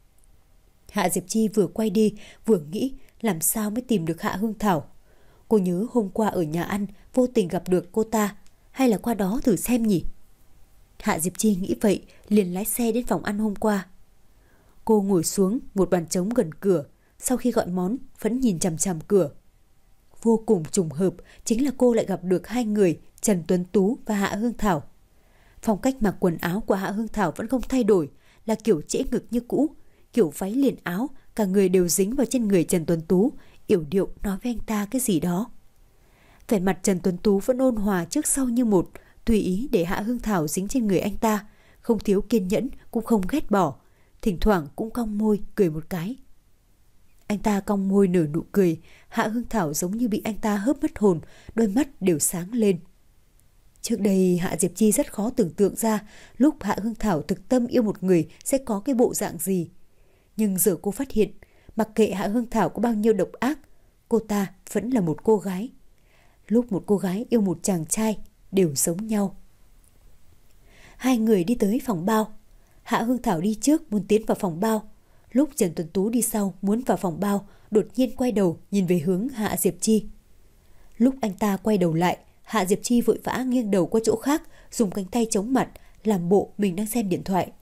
Hạ Diệp Chi vừa quay đi, vừa nghĩ làm sao mới tìm được Hạ Hương Thảo. Cô nhớ hôm qua ở nhà ăn vô tình gặp được cô ta, hay là qua đó thử xem nhỉ? Hạ Diệp Chi nghĩ vậy, liền lái xe đến phòng ăn hôm qua. Cô ngồi xuống một bàn trống gần cửa, sau khi gọi món vẫn nhìn chằm chằm cửa. Vô cùng trùng hợp, chính là cô lại gặp được hai người, Trần Tuấn Tú và Hạ Hương Thảo. Phong cách mặc quần áo của Hạ Hương Thảo vẫn không thay đổi, là kiểu trễ ngực như cũ, kiểu váy liền áo, cả người đều dính vào trên người Trần Tuấn Tú, yểu điệu nói với anh ta cái gì đó. Vẻ mặt Trần Tuấn Tú vẫn ôn hòa trước sau như một, tùy ý để Hạ Hương Thảo dính trên người anh ta, không thiếu kiên nhẫn cũng không ghét bỏ, thỉnh thoảng cũng cong môi cười một cái. Anh ta cong môi nở nụ cười, Hạ Hương Thảo giống như bị anh ta hớp mất hồn, đôi mắt đều sáng lên. Trước đây Hạ Diệp Chi rất khó tưởng tượng ra lúc Hạ Hương Thảo thực tâm yêu một người sẽ có cái bộ dạng gì. Nhưng giờ cô phát hiện, mặc kệ Hạ Hương Thảo có bao nhiêu độc ác, cô ta vẫn là một cô gái. Lúc một cô gái yêu một chàng trai đều giống nhau. Hai người đi tới phòng bao. Hạ Hương Thảo đi trước muốn tiến vào phòng bao. Lúc Trần Tuấn Tú đi sau muốn vào phòng bao, đột nhiên quay đầu nhìn về hướng Hạ Diệp Chi. Lúc anh ta quay đầu lại, Hạ Diệp Chi vội vã nghiêng đầu qua chỗ khác, dùng cánh tay chống mặt, làm bộ mình đang xem điện thoại.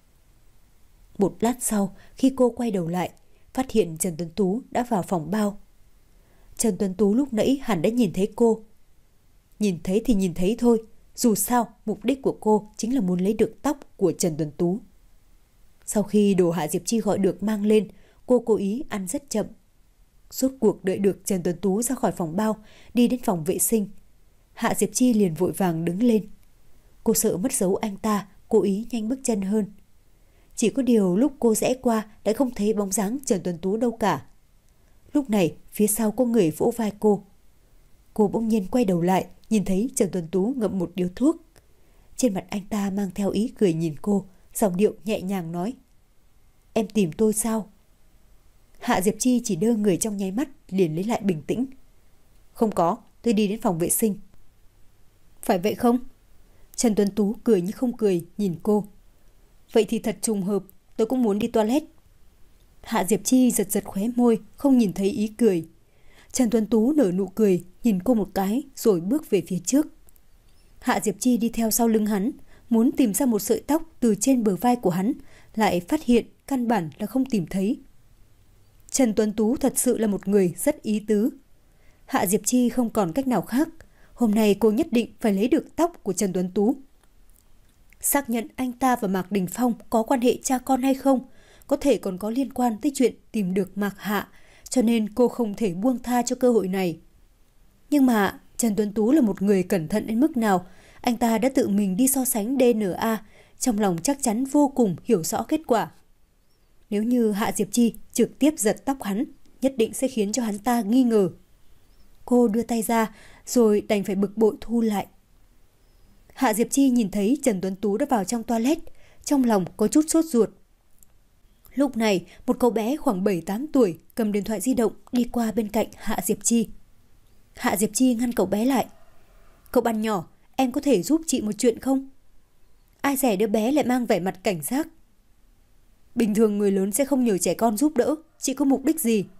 Một lát sau, khi cô quay đầu lại, phát hiện Trần Tuấn Tú đã vào phòng bao. Trần Tuấn Tú lúc nãy hẳn đã nhìn thấy cô. Nhìn thấy thì nhìn thấy thôi, dù sao mục đích của cô chính là muốn lấy được tóc của Trần Tuấn Tú. Sau khi đồ Hạ Diệp Chi gọi được mang lên, cô cố ý ăn rất chậm. Suốt cuộc đợi được Trần Tuấn Tú ra khỏi phòng bao, đi đến phòng vệ sinh. Hạ Diệp Chi liền vội vàng đứng lên. Cô sợ mất dấu anh ta, cố ý nhanh bước chân hơn. Chỉ có điều lúc cô rẽ qua đã không thấy bóng dáng Trần Tuấn Tú đâu cả. Lúc này phía sau có người vỗ vai cô. Cô bỗng nhiên quay đầu lại, nhìn thấy Trần Tuấn Tú ngậm một điếu thuốc. Trên mặt anh ta mang theo ý cười nhìn cô, giọng điệu nhẹ nhàng nói: "Em tìm tôi sao?" Hạ Diệp Chi chỉ đơ người trong nháy mắt, liền lấy lại bình tĩnh. "Không có, tôi đi đến phòng vệ sinh." "Phải vậy không?" Trần Tuấn Tú cười như không cười nhìn cô. "Vậy thì thật trùng hợp, tôi cũng muốn đi toilet." Hạ Diệp Chi giật giật khóe môi, không nhìn thấy ý cười. Trần Tuấn Tú nở nụ cười, nhìn cô một cái rồi bước về phía trước. Hạ Diệp Chi đi theo sau lưng hắn, muốn tìm ra một sợi tóc từ trên bờ vai của hắn, lại phát hiện căn bản là không tìm thấy. Trần Tuấn Tú thật sự là một người rất ý tứ. Hạ Diệp Chi không còn cách nào khác, hôm nay cô nhất định phải lấy được tóc của Trần Tuấn Tú. Xác nhận anh ta và Mạc Đình Phong có quan hệ cha con hay không, có thể còn có liên quan tới chuyện tìm được Mạc Hạ, cho nên cô không thể buông tha cho cơ hội này. Nhưng mà Trần Tuấn Tú là một người cẩn thận đến mức nào, anh ta đã tự mình đi so sánh đê en a, trong lòng chắc chắn vô cùng hiểu rõ kết quả. Nếu như Hạ Diệp Chi trực tiếp giật tóc hắn, nhất định sẽ khiến cho hắn ta nghi ngờ. Cô đưa tay ra, rồi đành phải bực bội thu lại. Hạ Diệp Chi nhìn thấy Trần Tuấn Tú đã vào trong toilet, trong lòng có chút sốt ruột. Lúc này, một cậu bé khoảng bảy tám tuổi cầm điện thoại di động đi qua bên cạnh Hạ Diệp Chi. Hạ Diệp Chi ngăn cậu bé lại. "Cậu bạn nhỏ, em có thể giúp chị một chuyện không?" Ai dè đứa bé lại mang vẻ mặt cảnh giác. "Bình thường người lớn sẽ không nhờ trẻ con giúp đỡ, chị có mục đích gì?"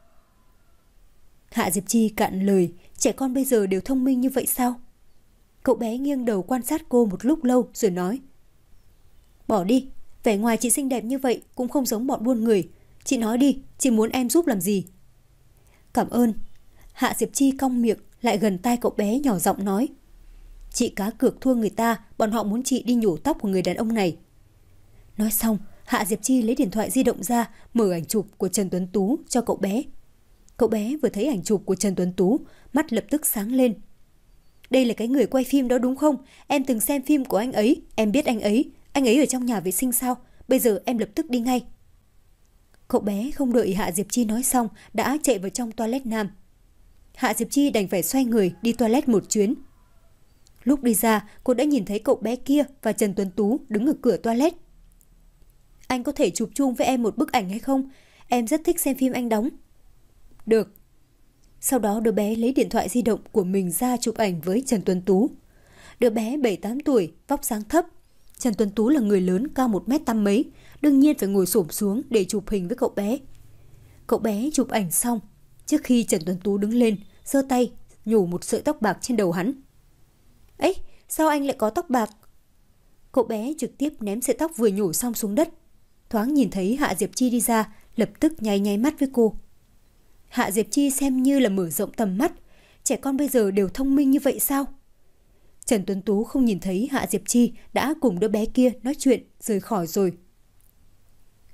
Hạ Diệp Chi cạn lời, trẻ con bây giờ đều thông minh như vậy sao? Cậu bé nghiêng đầu quan sát cô một lúc lâu rồi nói: "Bỏ đi, vẻ ngoài chị xinh đẹp như vậy cũng không giống bọn buôn người. Chị nói đi, chị muốn em giúp làm gì?" "Cảm ơn." Hạ Diệp Chi cong miệng lại gần tai cậu bé nhỏ giọng nói: "Chị cá cược thua người ta, bọn họ muốn chị đi nhổ tóc của người đàn ông này." Nói xong, Hạ Diệp Chi lấy điện thoại di động ra, mở ảnh chụp của Trần Tuấn Tú cho cậu bé. Cậu bé vừa thấy ảnh chụp của Trần Tuấn Tú, mắt lập tức sáng lên. "Đây là cái người quay phim đó đúng không? Em từng xem phim của anh ấy, em biết anh ấy. Anh ấy ở trong nhà vệ sinh sao? Bây giờ em lập tức đi ngay." Cậu bé không đợi Hạ Diệp Chi nói xong, đã chạy vào trong toilet nam. Hạ Diệp Chi đành phải xoay người đi toilet một chuyến. Lúc đi ra, cô đã nhìn thấy cậu bé kia và Trần Tuấn Tú đứng ở cửa toilet. "Anh có thể chụp chung với em một bức ảnh hay không? Em rất thích xem phim anh đóng." "Được." Sau đó đứa bé lấy điện thoại di động của mình ra chụp ảnh với Trần Tuấn Tú. Đứa bé bảy tám tuổi, vóc dáng thấp. Trần Tuấn Tú là người lớn cao một mét tám mấy, đương nhiên phải ngồi xổm xuống để chụp hình với cậu bé. Cậu bé chụp ảnh xong, trước khi Trần Tuấn Tú đứng lên, giơ tay nhổ một sợi tóc bạc trên đầu hắn. "Ấy, sao anh lại có tóc bạc?" Cậu bé trực tiếp ném sợi tóc vừa nhổ xong xuống đất. Thoáng nhìn thấy Hạ Diệp Chi đi ra, lập tức nháy nháy mắt với cô. Hạ Diệp Chi xem như là mở rộng tầm mắt. Trẻ con bây giờ đều thông minh như vậy sao? Trần Tuấn Tú không nhìn thấy Hạ Diệp Chi đã cùng đứa bé kia nói chuyện rời khỏi rồi.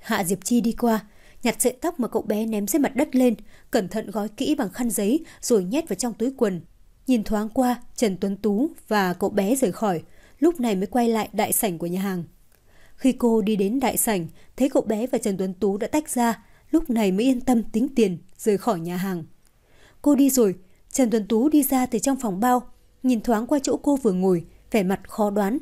Hạ Diệp Chi đi qua, nhặt sợi tóc mà cậu bé ném dưới mặt đất lên, cẩn thận gói kỹ bằng khăn giấy rồi nhét vào trong túi quần. Nhìn thoáng qua, Trần Tuấn Tú và cậu bé rời khỏi, lúc này mới quay lại đại sảnh của nhà hàng. Khi cô đi đến đại sảnh, thấy cậu bé và Trần Tuấn Tú đã tách ra, lúc này mới yên tâm tính tiền, rời khỏi nhà hàng. Cô đi rồi, Trần Tuấn Tú đi ra từ trong phòng bao, nhìn thoáng qua chỗ cô vừa ngồi, vẻ mặt khó đoán.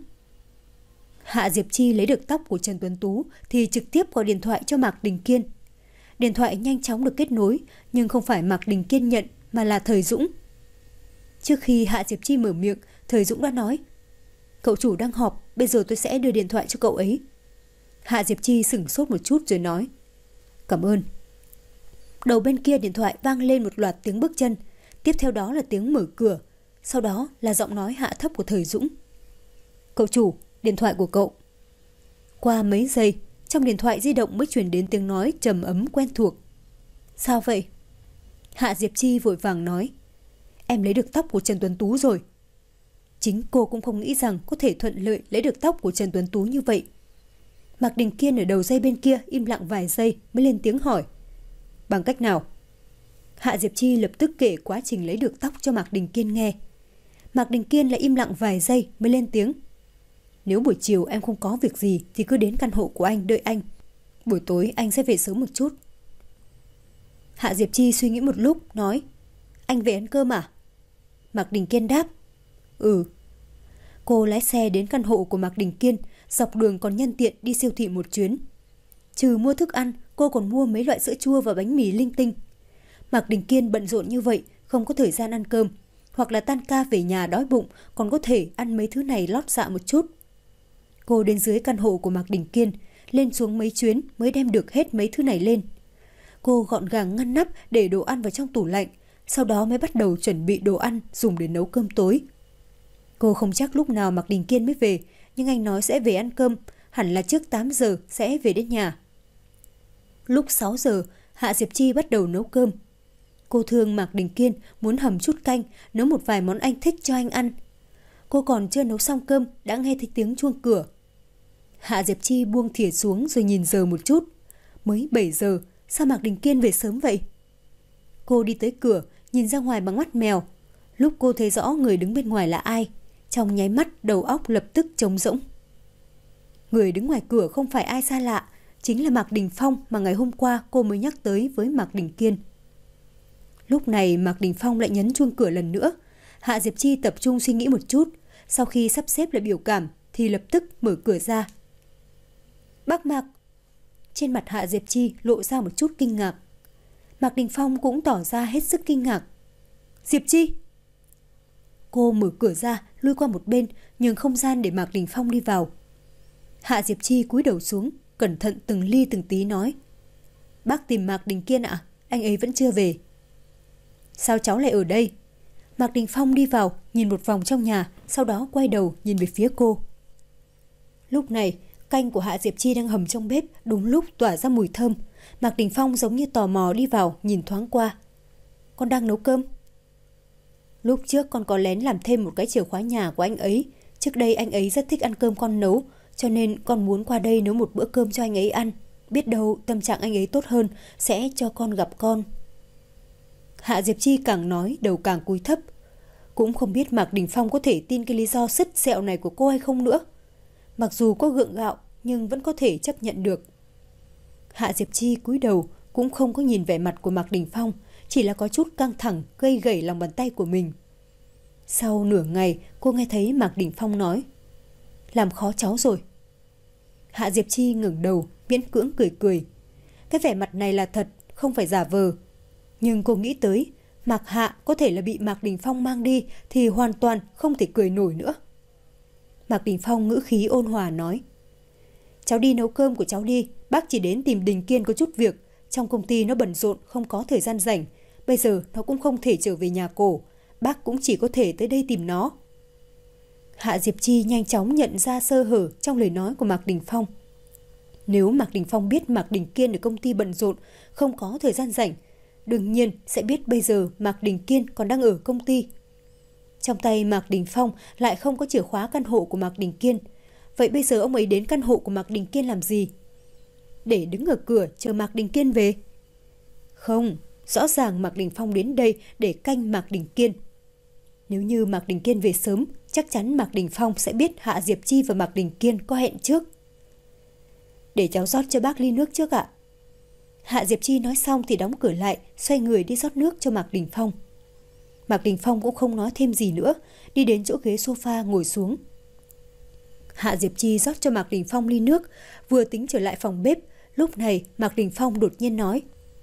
Hạ Diệp Chi lấy được tóc của Trần Tuấn Tú thì trực tiếp gọi điện thoại cho Mạc Đình Kiên. Điện thoại nhanh chóng được kết nối, nhưng không phải Mạc Đình Kiên nhận mà là Thời Dũng. Trước khi Hạ Diệp Chi mở miệng, Thời Dũng đã nói: "Cậu chủ đang họp, bây giờ tôi sẽ đưa điện thoại cho cậu ấy." Hạ Diệp Chi sửng sốt một chút rồi nói: "Cảm ơn." Đầu bên kia điện thoại vang lên một loạt tiếng bước chân, tiếp theo đó là tiếng mở cửa, sau đó là giọng nói hạ thấp của Thời Dũng: "Cậu chủ, điện thoại của cậu." Qua mấy giây, trong điện thoại di động mới truyền đến tiếng nói trầm ấm quen thuộc. "Sao vậy?" Hạ Diệp Chi vội vàng nói: "Em lấy được tóc của Trần Tuấn Tú rồi." Chính cô cũng không nghĩ rằng có thể thuận lợi lấy được tóc của Trần Tuấn Tú như vậy. Mạc Đình Kiên ở đầu dây bên kia im lặng vài giây mới lên tiếng hỏi: "Bằng cách nào?" Hạ Diệp Chi lập tức kể quá trình lấy được tóc cho Mạc Đình Kiên nghe. Mạc Đình Kiên lại im lặng vài giây mới lên tiếng: "Nếu buổi chiều em không có việc gì thì cứ đến căn hộ của anh đợi anh. Buổi tối anh sẽ về sớm một chút." Hạ Diệp Chi suy nghĩ một lúc nói: "Anh về ăn cơm à?" Mạc Đình Kiên đáp: "Ừ." Cô lái xe đến căn hộ của Mạc Đình Kiên, dọc đường còn nhân tiện đi siêu thị một chuyến. Trừ mua thức ăn, cô còn mua mấy loại sữa chua và bánh mì linh tinh. Mạc Đình Kiên bận rộn như vậy, không có thời gian ăn cơm, hoặc là tan ca về nhà đói bụng còn có thể ăn mấy thứ này lót dạ một chút. Cô đến dưới căn hộ của Mạc Đình Kiên, lên xuống mấy chuyến mới đem được hết mấy thứ này lên. Cô gọn gàng ngăn nắp để đồ ăn vào trong tủ lạnh, sau đó mới bắt đầu chuẩn bị đồ ăn dùng để nấu cơm tối. Cô không chắc lúc nào Mạc Đình Kiên mới về, nhưng anh nói sẽ về ăn cơm, hẳn là trước tám giờ sẽ về đến nhà. Lúc sáu giờ, Hạ Diệp Chi bắt đầu nấu cơm. Cô thương Mạc Đình Kiên, muốn hầm chút canh, nấu một vài món anh thích cho anh ăn. Cô còn chưa nấu xong cơm đã nghe thấy tiếng chuông cửa. Hạ Diệp Chi buông thìa xuống rồi nhìn giờ một chút. Mới bảy giờ, sao Mạc Đình Kiên về sớm vậy? Cô đi tới cửa, nhìn ra ngoài bằng mắt mèo. Lúc cô thấy rõ người đứng bên ngoài là ai, trong nháy mắt đầu óc lập tức trống rỗng. Người đứng ngoài cửa không phải ai xa lạ, chính là Mạc Đình Phong mà ngày hôm qua cô mới nhắc tới với Mạc Đình Kiên. Lúc này Mạc Đình Phong lại nhấn chuông cửa lần nữa. Hạ Diệp Chi tập trung suy nghĩ một chút, sau khi sắp xếp lại biểu cảm thì lập tức mở cửa ra. "Bác Mạc." Trên mặt Hạ Diệp Chi lộ ra một chút kinh ngạc. Mạc Đình Phong cũng tỏ ra hết sức kinh ngạc. "Diệp Chi." Cô mở cửa ra, lui qua một bên, nhường không gian để Mạc Đình Phong đi vào. Hạ Diệp Chi cúi đầu xuống, cẩn thận từng ly từng tí nói: "Bác tìm Mạc Đình Kiên ạ, anh ấy vẫn chưa về." "Sao cháu lại ở đây?" Mạc Đình Phong đi vào, nhìn một vòng trong nhà, sau đó quay đầu nhìn về phía cô. Lúc này, canh của Hạ Diệp Chi đang hầm trong bếp đúng lúc tỏa ra mùi thơm. Mạc Đình Phong giống như tò mò đi vào, nhìn thoáng qua. "Con đang nấu cơm." "Lúc trước con có lén làm thêm một cái chìa khóa nhà của anh ấy. Trước đây anh ấy rất thích ăn cơm con nấu, cho nên con muốn qua đây nấu một bữa cơm cho anh ấy ăn. Biết đâu tâm trạng anh ấy tốt hơn, sẽ cho con gặp con." Hạ Diệp Chi càng nói đầu càng cúi thấp. Cũng không biết Mạc Đình Phong có thể tin cái lý do sứt sẹo này của cô hay không nữa. Mặc dù có gượng gạo nhưng vẫn có thể chấp nhận được. Hạ Diệp Chi cúi đầu cũng không có nhìn vẻ mặt của Mạc Đình Phong, chỉ là có chút căng thẳng gây gẩy lòng bàn tay của mình. Sau nửa ngày cô nghe thấy Mạc Đình Phong nói: "Làm khó cháu rồi." Hạ Diệp Chi ngẩng đầu miễn cưỡng cười cười. Cái vẻ mặt này là thật, không phải giả vờ. Nhưng cô nghĩ tới Mạc Hạ có thể là bị Mạc Đình Phong mang đi thì hoàn toàn không thể cười nổi nữa. Mạc Đình Phong ngữ khí ôn hòa nói: "Cháu đi nấu cơm của cháu đi, bác chỉ đến tìm Đình Kiên có chút việc. Trong công ty nó bận rộn không có thời gian rảnh, bây giờ nó cũng không thể trở về nhà cổ, bác cũng chỉ có thể tới đây tìm nó." Hạ Diệp Chi nhanh chóng nhận ra sơ hở trong lời nói của Mạc Đình Phong. Nếu Mạc Đình Phong biết Mạc Đình Kiên ở công ty bận rộn, không có thời gian rảnh, đương nhiên sẽ biết bây giờ Mạc Đình Kiên còn đang ở công ty. Trong tay Mạc Đình Phong lại không có chìa khóa căn hộ của Mạc Đình Kiên. Vậy bây giờ ông ấy đến căn hộ của Mạc Đình Kiên làm gì? để đứng ở cửa chờ Mạc Đình Kiên về? Không, rõ ràng Mạc Đình Phong đến đây để canh Mạc Đình Kiên. Nếu như Mạc Đình Kiên về sớm, chắc chắn Mạc Đình Phong sẽ biết Hạ Diệp Chi và Mạc Đình Kiên có hẹn trước. Để cháu rót cho bác ly nước trước ạ. Hạ Diệp Chi nói xong thì đóng cửa lại, xoay người đi rót nước cho Mạc Đình Phong. Mạc Đình Phong cũng không nói thêm gì nữa, đi đến chỗ ghế sofa ngồi xuống. Hạ Diệp Chi rót cho Mạc Đình Phong ly nước, vừa tính trở lại phòng bếp, lúc này Mạc Đình Phong đột nhiên nói: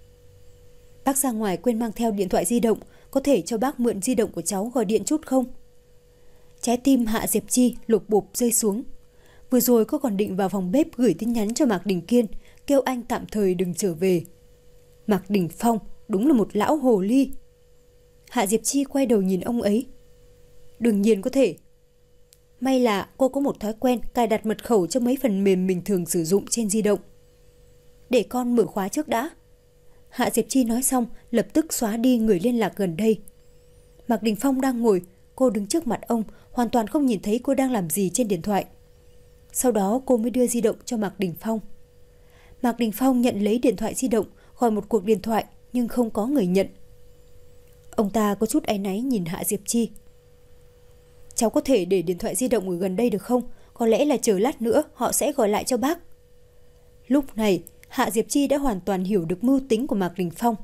Bác ra ngoài quên mang theo điện thoại di động, có thể cho bác mượn di động của cháu gọi điện chút không? Trái tim Hạ Diệp Chi lục bụp rơi xuống. Vừa rồi cô còn định vào phòng bếp gửi tin nhắn cho Mạc Đình Kiên, kêu anh tạm thời đừng trở về. Mạc Đình Phong đúng là một lão hồ ly. Hạ Diệp Chi quay đầu nhìn ông ấy. Đương nhiên có thể. May là cô có một thói quen cài đặt mật khẩu cho mấy phần mềm mình thường sử dụng trên di động. Để con mở khóa trước đã. Hạ Diệp Chi nói xong lập tức xóa đi người liên lạc gần đây. Mạc Đình Phong đang ngồi, cô đứng trước mặt ông, hoàn toàn không nhìn thấy cô đang làm gì trên điện thoại. Sau đó cô mới đưa di động cho Mạc Đình Phong. Mạc Đình Phong nhận lấy điện thoại di động, gọi một cuộc điện thoại nhưng không có người nhận. Ông ta có chút áy náy nhìn Hạ Diệp Chi. Cháu có thể để điện thoại di động ở gần đây được không? Có lẽ là chờ lát nữa họ sẽ gọi lại cho bác. Lúc này Hạ Diệp Chi đã hoàn toàn hiểu được mưu tính của Mạc Đình Phong.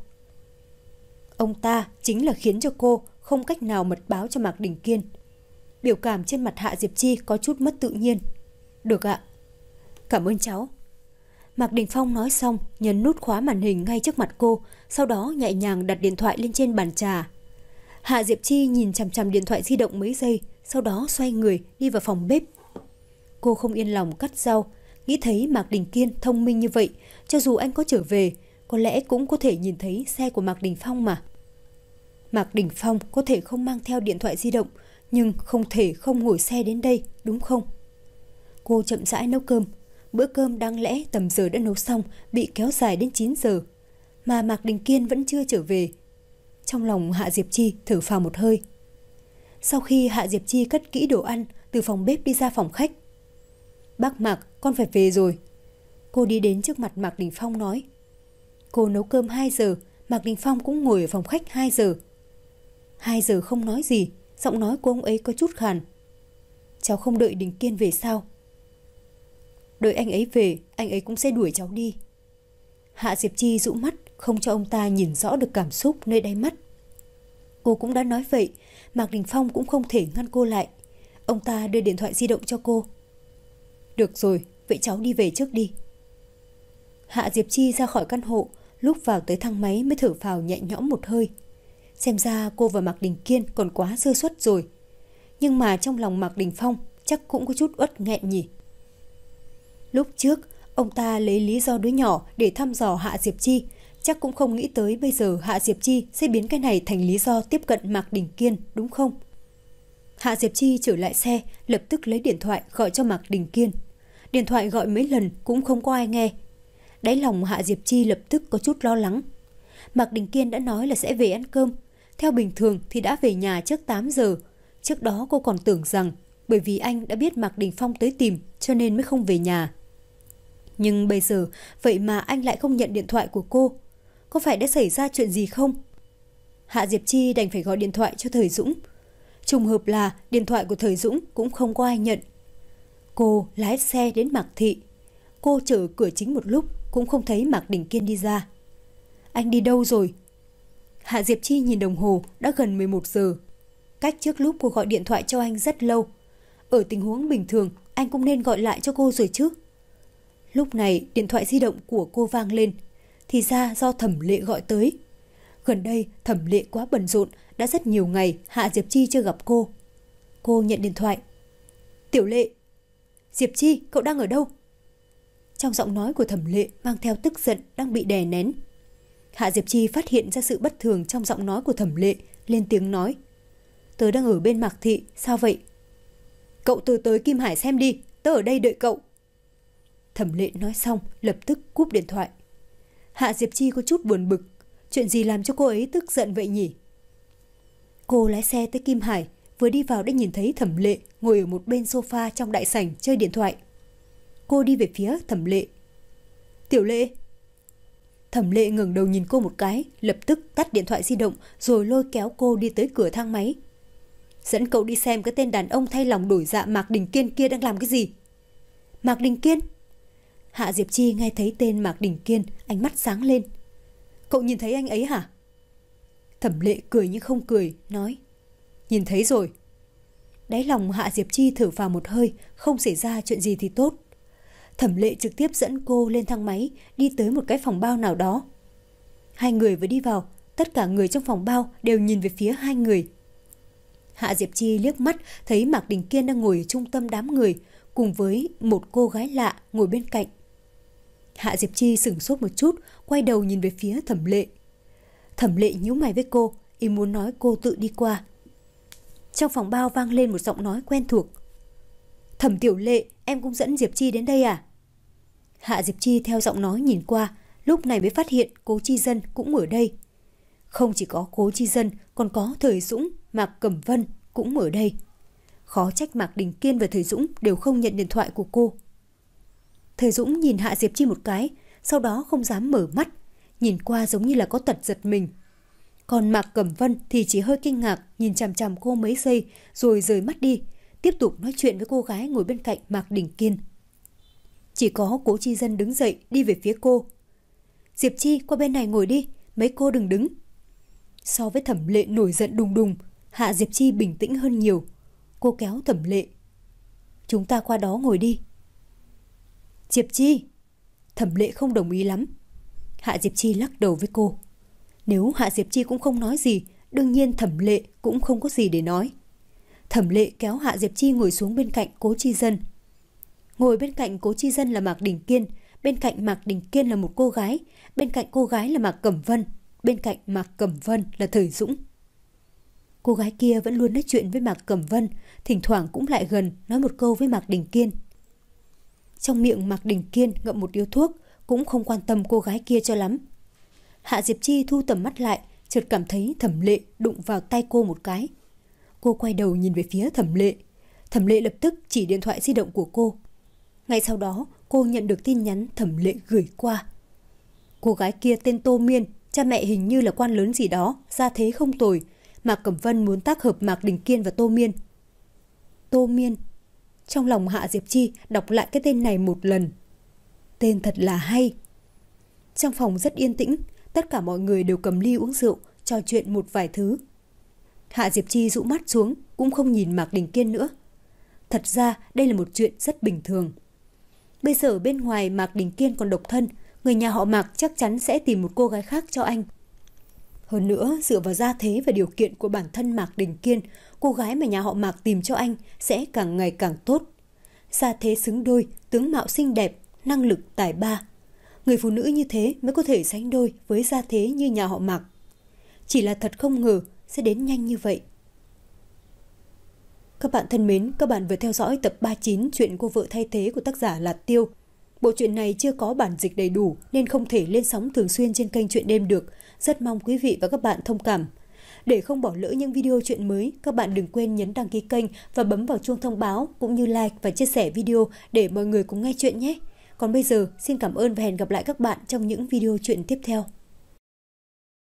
Ông ta chính là khiến cho cô không cách nào mật báo cho Mạc Đình Kiên. Biểu cảm trên mặt Hạ Diệp Chi có chút mất tự nhiên. Được ạ. Cảm ơn cháu. Mạc Đình Phong nói xong, nhấn nút khóa màn hình ngay trước mặt cô, sau đó nhẹ nhàng đặt điện thoại lên trên bàn trà. Hạ Diệp Chi nhìn chằm chằm điện thoại di động mấy giây, sau đó xoay người đi vào phòng bếp. Cô không yên lòng cắt rau, nghĩ thấy Mạc Đình Kiên thông minh như vậy, cho dù anh có trở về, có lẽ cũng có thể nhìn thấy xe của Mạc Đình Phong mà. Mạc Đình Phong có thể không mang theo điện thoại di động, nhưng không thể không ngồi xe đến đây, đúng không? Cô chậm rãi nấu cơm. Bữa cơm đáng lẽ tầm giờ đã nấu xong, bị kéo dài đến chín giờ. Mà Mạc Đình Kiên vẫn chưa trở về. Trong lòng Hạ Diệp Chi thở phào một hơi. Sau khi Hạ Diệp Chi cất kỹ đồ ăn, từ phòng bếp đi ra phòng khách. Bác Mạc, con phải về rồi. Cô đi đến trước mặt Mạc Đình Phong nói. Cô nấu cơm hai giờ, Mạc Đình Phong cũng ngồi ở phòng khách hai giờ. hai giờ không nói gì, giọng nói của ông ấy có chút khàn. Cháu không đợi Đình Kiên về sao? Đợi anh ấy về, anh ấy cũng sẽ đuổi cháu đi. Hạ Diệp Chi dụ mắt, không cho ông ta nhìn rõ được cảm xúc nơi đáy mắt. Cô cũng đã nói vậy, Mạc Đình Phong cũng không thể ngăn cô lại. Ông ta đưa điện thoại di động cho cô. Được rồi, vậy cháu đi về trước đi. Hạ Diệp Chi ra khỏi căn hộ, lúc vào tới thang máy mới thở phào nhẹ nhõm một hơi. Xem ra cô và Mạc Đình Kiên còn quá sơ suất rồi. Nhưng mà trong lòng Mạc Đình Phong chắc cũng có chút uất nghẹn nhỉ. Lúc trước, ông ta lấy lý do đứa nhỏ để thăm dò Hạ Diệp Chi, chắc cũng không nghĩ tới bây giờ Hạ Diệp Chi sẽ biến cái này thành lý do tiếp cận Mạc Đình Kiên, đúng không? Hạ Diệp Chi trở lại xe, lập tức lấy điện thoại gọi cho Mạc Đình Kiên. Điện thoại gọi mấy lần cũng không có ai nghe. Đáy lòng Hạ Diệp Chi lập tức có chút lo lắng. Mạc Đình Kiên đã nói là sẽ về ăn cơm. Theo bình thường thì đã về nhà trước tám giờ. Trước đó cô còn tưởng rằng bởi vì anh đã biết Mạc Đình Phong tới tìm cho nên mới không về nhà. Nhưng bây giờ vậy mà anh lại không nhận điện thoại của cô. Có phải đã xảy ra chuyện gì không? Hạ Diệp Chi đành phải gọi điện thoại cho Thời Dũng. Trùng hợp là điện thoại của Thời Dũng cũng không có ai nhận. Cô lái xe đến Mạc Thị. Cô chờ cửa chính một lúc cũng không thấy Mạc Đình Kiên đi ra. Anh đi đâu rồi? Hạ Diệp Chi nhìn đồng hồ, đã gần mười một giờ. Cách trước lúc cô gọi điện thoại cho anh rất lâu. Ở tình huống bình thường, anh cũng nên gọi lại cho cô rồi chứ. Lúc này điện thoại di động của cô vang lên. Thì ra do Thẩm Lệ gọi tới. Gần đây Thẩm Lệ quá bận rộn, đã rất nhiều ngày Hạ Diệp Chi chưa gặp cô. Cô nhận điện thoại. Tiểu Lệ. Diệp Chi, cậu đang ở đâu? Trong giọng nói của Thẩm Lệ mang theo tức giận đang bị đè nén. Hạ Diệp Chi phát hiện ra sự bất thường trong giọng nói của Thẩm Lệ, lên tiếng nói. Tớ đang ở bên Mạc Thị, sao vậy? Cậu từ tới Kim Hải xem đi, tớ ở đây đợi cậu. Thẩm Lệ nói xong, lập tức cúp điện thoại. Hạ Diệp Chi có chút buồn bực. Chuyện gì làm cho cô ấy tức giận vậy nhỉ? Cô lái xe tới Kim Hải, vừa đi vào đã nhìn thấy Thẩm Lệ ngồi ở một bên sofa trong đại sảnh chơi điện thoại. Cô đi về phía Thẩm Lệ. Tiểu Lệ. Thẩm Lệ ngẩng đầu nhìn cô một cái, lập tức tắt điện thoại di động rồi lôi kéo cô đi tới cửa thang máy. Dẫn cậu đi xem cái tên đàn ông thay lòng đổi dạ Mạc Đình Kiên kia đang làm cái gì. Mạc Đình Kiên? Hạ Diệp Chi nghe thấy tên Mạc Đình Kiên, ánh mắt sáng lên. Cậu nhìn thấy anh ấy hả? Thẩm Lệ cười nhưng không cười, nói. Nhìn thấy rồi. Đáy lòng Hạ Diệp Chi thở phào một hơi, không xảy ra chuyện gì thì tốt. Thẩm Lệ trực tiếp dẫn cô lên thang máy, đi tới một cái phòng bao nào đó. Hai người vừa đi vào, tất cả người trong phòng bao đều nhìn về phía hai người. Hạ Diệp Chi liếc mắt thấy Mạc Đình Kiên đang ngồi ở trung tâm đám người, cùng với một cô gái lạ ngồi bên cạnh. Hạ Diệp Chi sửng sốt một chút, quay đầu nhìn về phía Thẩm Lệ. Thẩm Lệ nhíu mày với cô, ý muốn nói cô tự đi qua. Trong phòng bao vang lên một giọng nói quen thuộc. Thẩm Tiểu Lệ, em cũng dẫn Diệp Chi đến đây à? Hạ Diệp Chi theo giọng nói nhìn qua, lúc này mới phát hiện Cố Chi Dân cũng ở đây. Không chỉ có Cố Chi Dân, còn có Thời Dũng, Mạc Cẩm Vân cũng ở đây. Khó trách Mạc Đình Kiên và Thời Dũng đều không nhận điện thoại của cô. Thời Dũng nhìn Hạ Diệp Chi một cái, sau đó không dám mở mắt, nhìn qua giống như là có tật giật mình. Còn Mạc Cẩm Vân thì chỉ hơi kinh ngạc, nhìn chằm chằm cô mấy giây rồi rời mắt đi, tiếp tục nói chuyện với cô gái ngồi bên cạnh Mạc Đình Kiên. Chỉ có Cố Chi Dân đứng dậy đi về phía cô. Diệp Chi, qua bên này ngồi đi, mấy cô đừng đứng. So với Thẩm Lệ nổi giận đùng đùng, Hạ Diệp Chi bình tĩnh hơn nhiều. Cô kéo Thẩm Lệ. Chúng ta qua đó ngồi đi. Diệp Chi. Thẩm Lệ không đồng ý lắm. Hạ Diệp Chi lắc đầu với cô. Nếu Hạ Diệp Chi cũng không nói gì, đương nhiên Thẩm Lệ cũng không có gì để nói. Thẩm Lệ kéo Hạ Diệp Chi ngồi xuống bên cạnh Cố Chi Dân. Ngồi bên cạnh Cố Chi Dân là Mạc Đình Kiên, bên cạnh Mạc Đình Kiên là một cô gái, bên cạnh cô gái là Mạc Cẩm Vân, bên cạnh Mạc Cẩm Vân là Thời Dũng. Cô gái kia vẫn luôn nói chuyện với Mạc Cẩm Vân, thỉnh thoảng cũng lại gần nói một câu với Mạc Đình Kiên. Trong miệng Mạc Đình Kiên ngậm một điếu thuốc, cũng không quan tâm cô gái kia cho lắm. Hạ Diệp Chi thu tầm mắt lại, chợt cảm thấy Thẩm Lệ đụng vào tay cô một cái. Cô quay đầu nhìn về phía Thẩm Lệ. Thẩm Lệ lập tức chỉ điện thoại di động của cô. Ngay sau đó, cô nhận được tin nhắn Thẩm Lệ gửi qua. Cô gái kia tên Tô Miên, cha mẹ hình như là quan lớn gì đó, gia thế không tồi. Mạc Cẩm Vân muốn tác hợp Mạc Đình Kiên và Tô Miên. Tô Miên. Trong lòng Hạ Diệp Chi đọc lại cái tên này một lần. Tên thật là hay. Trong phòng rất yên tĩnh, tất cả mọi người đều cầm ly uống rượu, trò chuyện một vài thứ. Hạ Diệp Chi dụ mắt xuống, cũng không nhìn Mạc Đình Kiên nữa. Thật ra đây là một chuyện rất bình thường. Bây giờ ở bên ngoài Mạc Đình Kiên còn độc thân, người nhà họ Mạc chắc chắn sẽ tìm một cô gái khác cho anh. Hơn nữa, dựa vào gia thế và điều kiện của bản thân Mạc Đình Kiên, cô gái mà nhà họ Mạc tìm cho anh sẽ càng ngày càng tốt. Gia thế xứng đôi, tướng mạo xinh đẹp, năng lực tài ba. Người phụ nữ như thế mới có thể sánh đôi với gia thế như nhà họ Mạc. Chỉ là thật không ngờ sẽ đến nhanh như vậy. Các bạn thân mến, các bạn vừa theo dõi tập ba mươi chín chuyện Cô Vợ Thay Thế của tác giả Lạt Tiêu. Bộ truyện này chưa có bản dịch đầy đủ nên không thể lên sóng thường xuyên trên kênh Truyện Đêm được. Rất mong quý vị và các bạn thông cảm. Để không bỏ lỡ những video truyện mới, các bạn đừng quên nhấn đăng ký kênh và bấm vào chuông thông báo cũng như like và chia sẻ video để mọi người cùng nghe chuyện nhé. Còn bây giờ, xin cảm ơn và hẹn gặp lại các bạn trong những video truyện tiếp theo.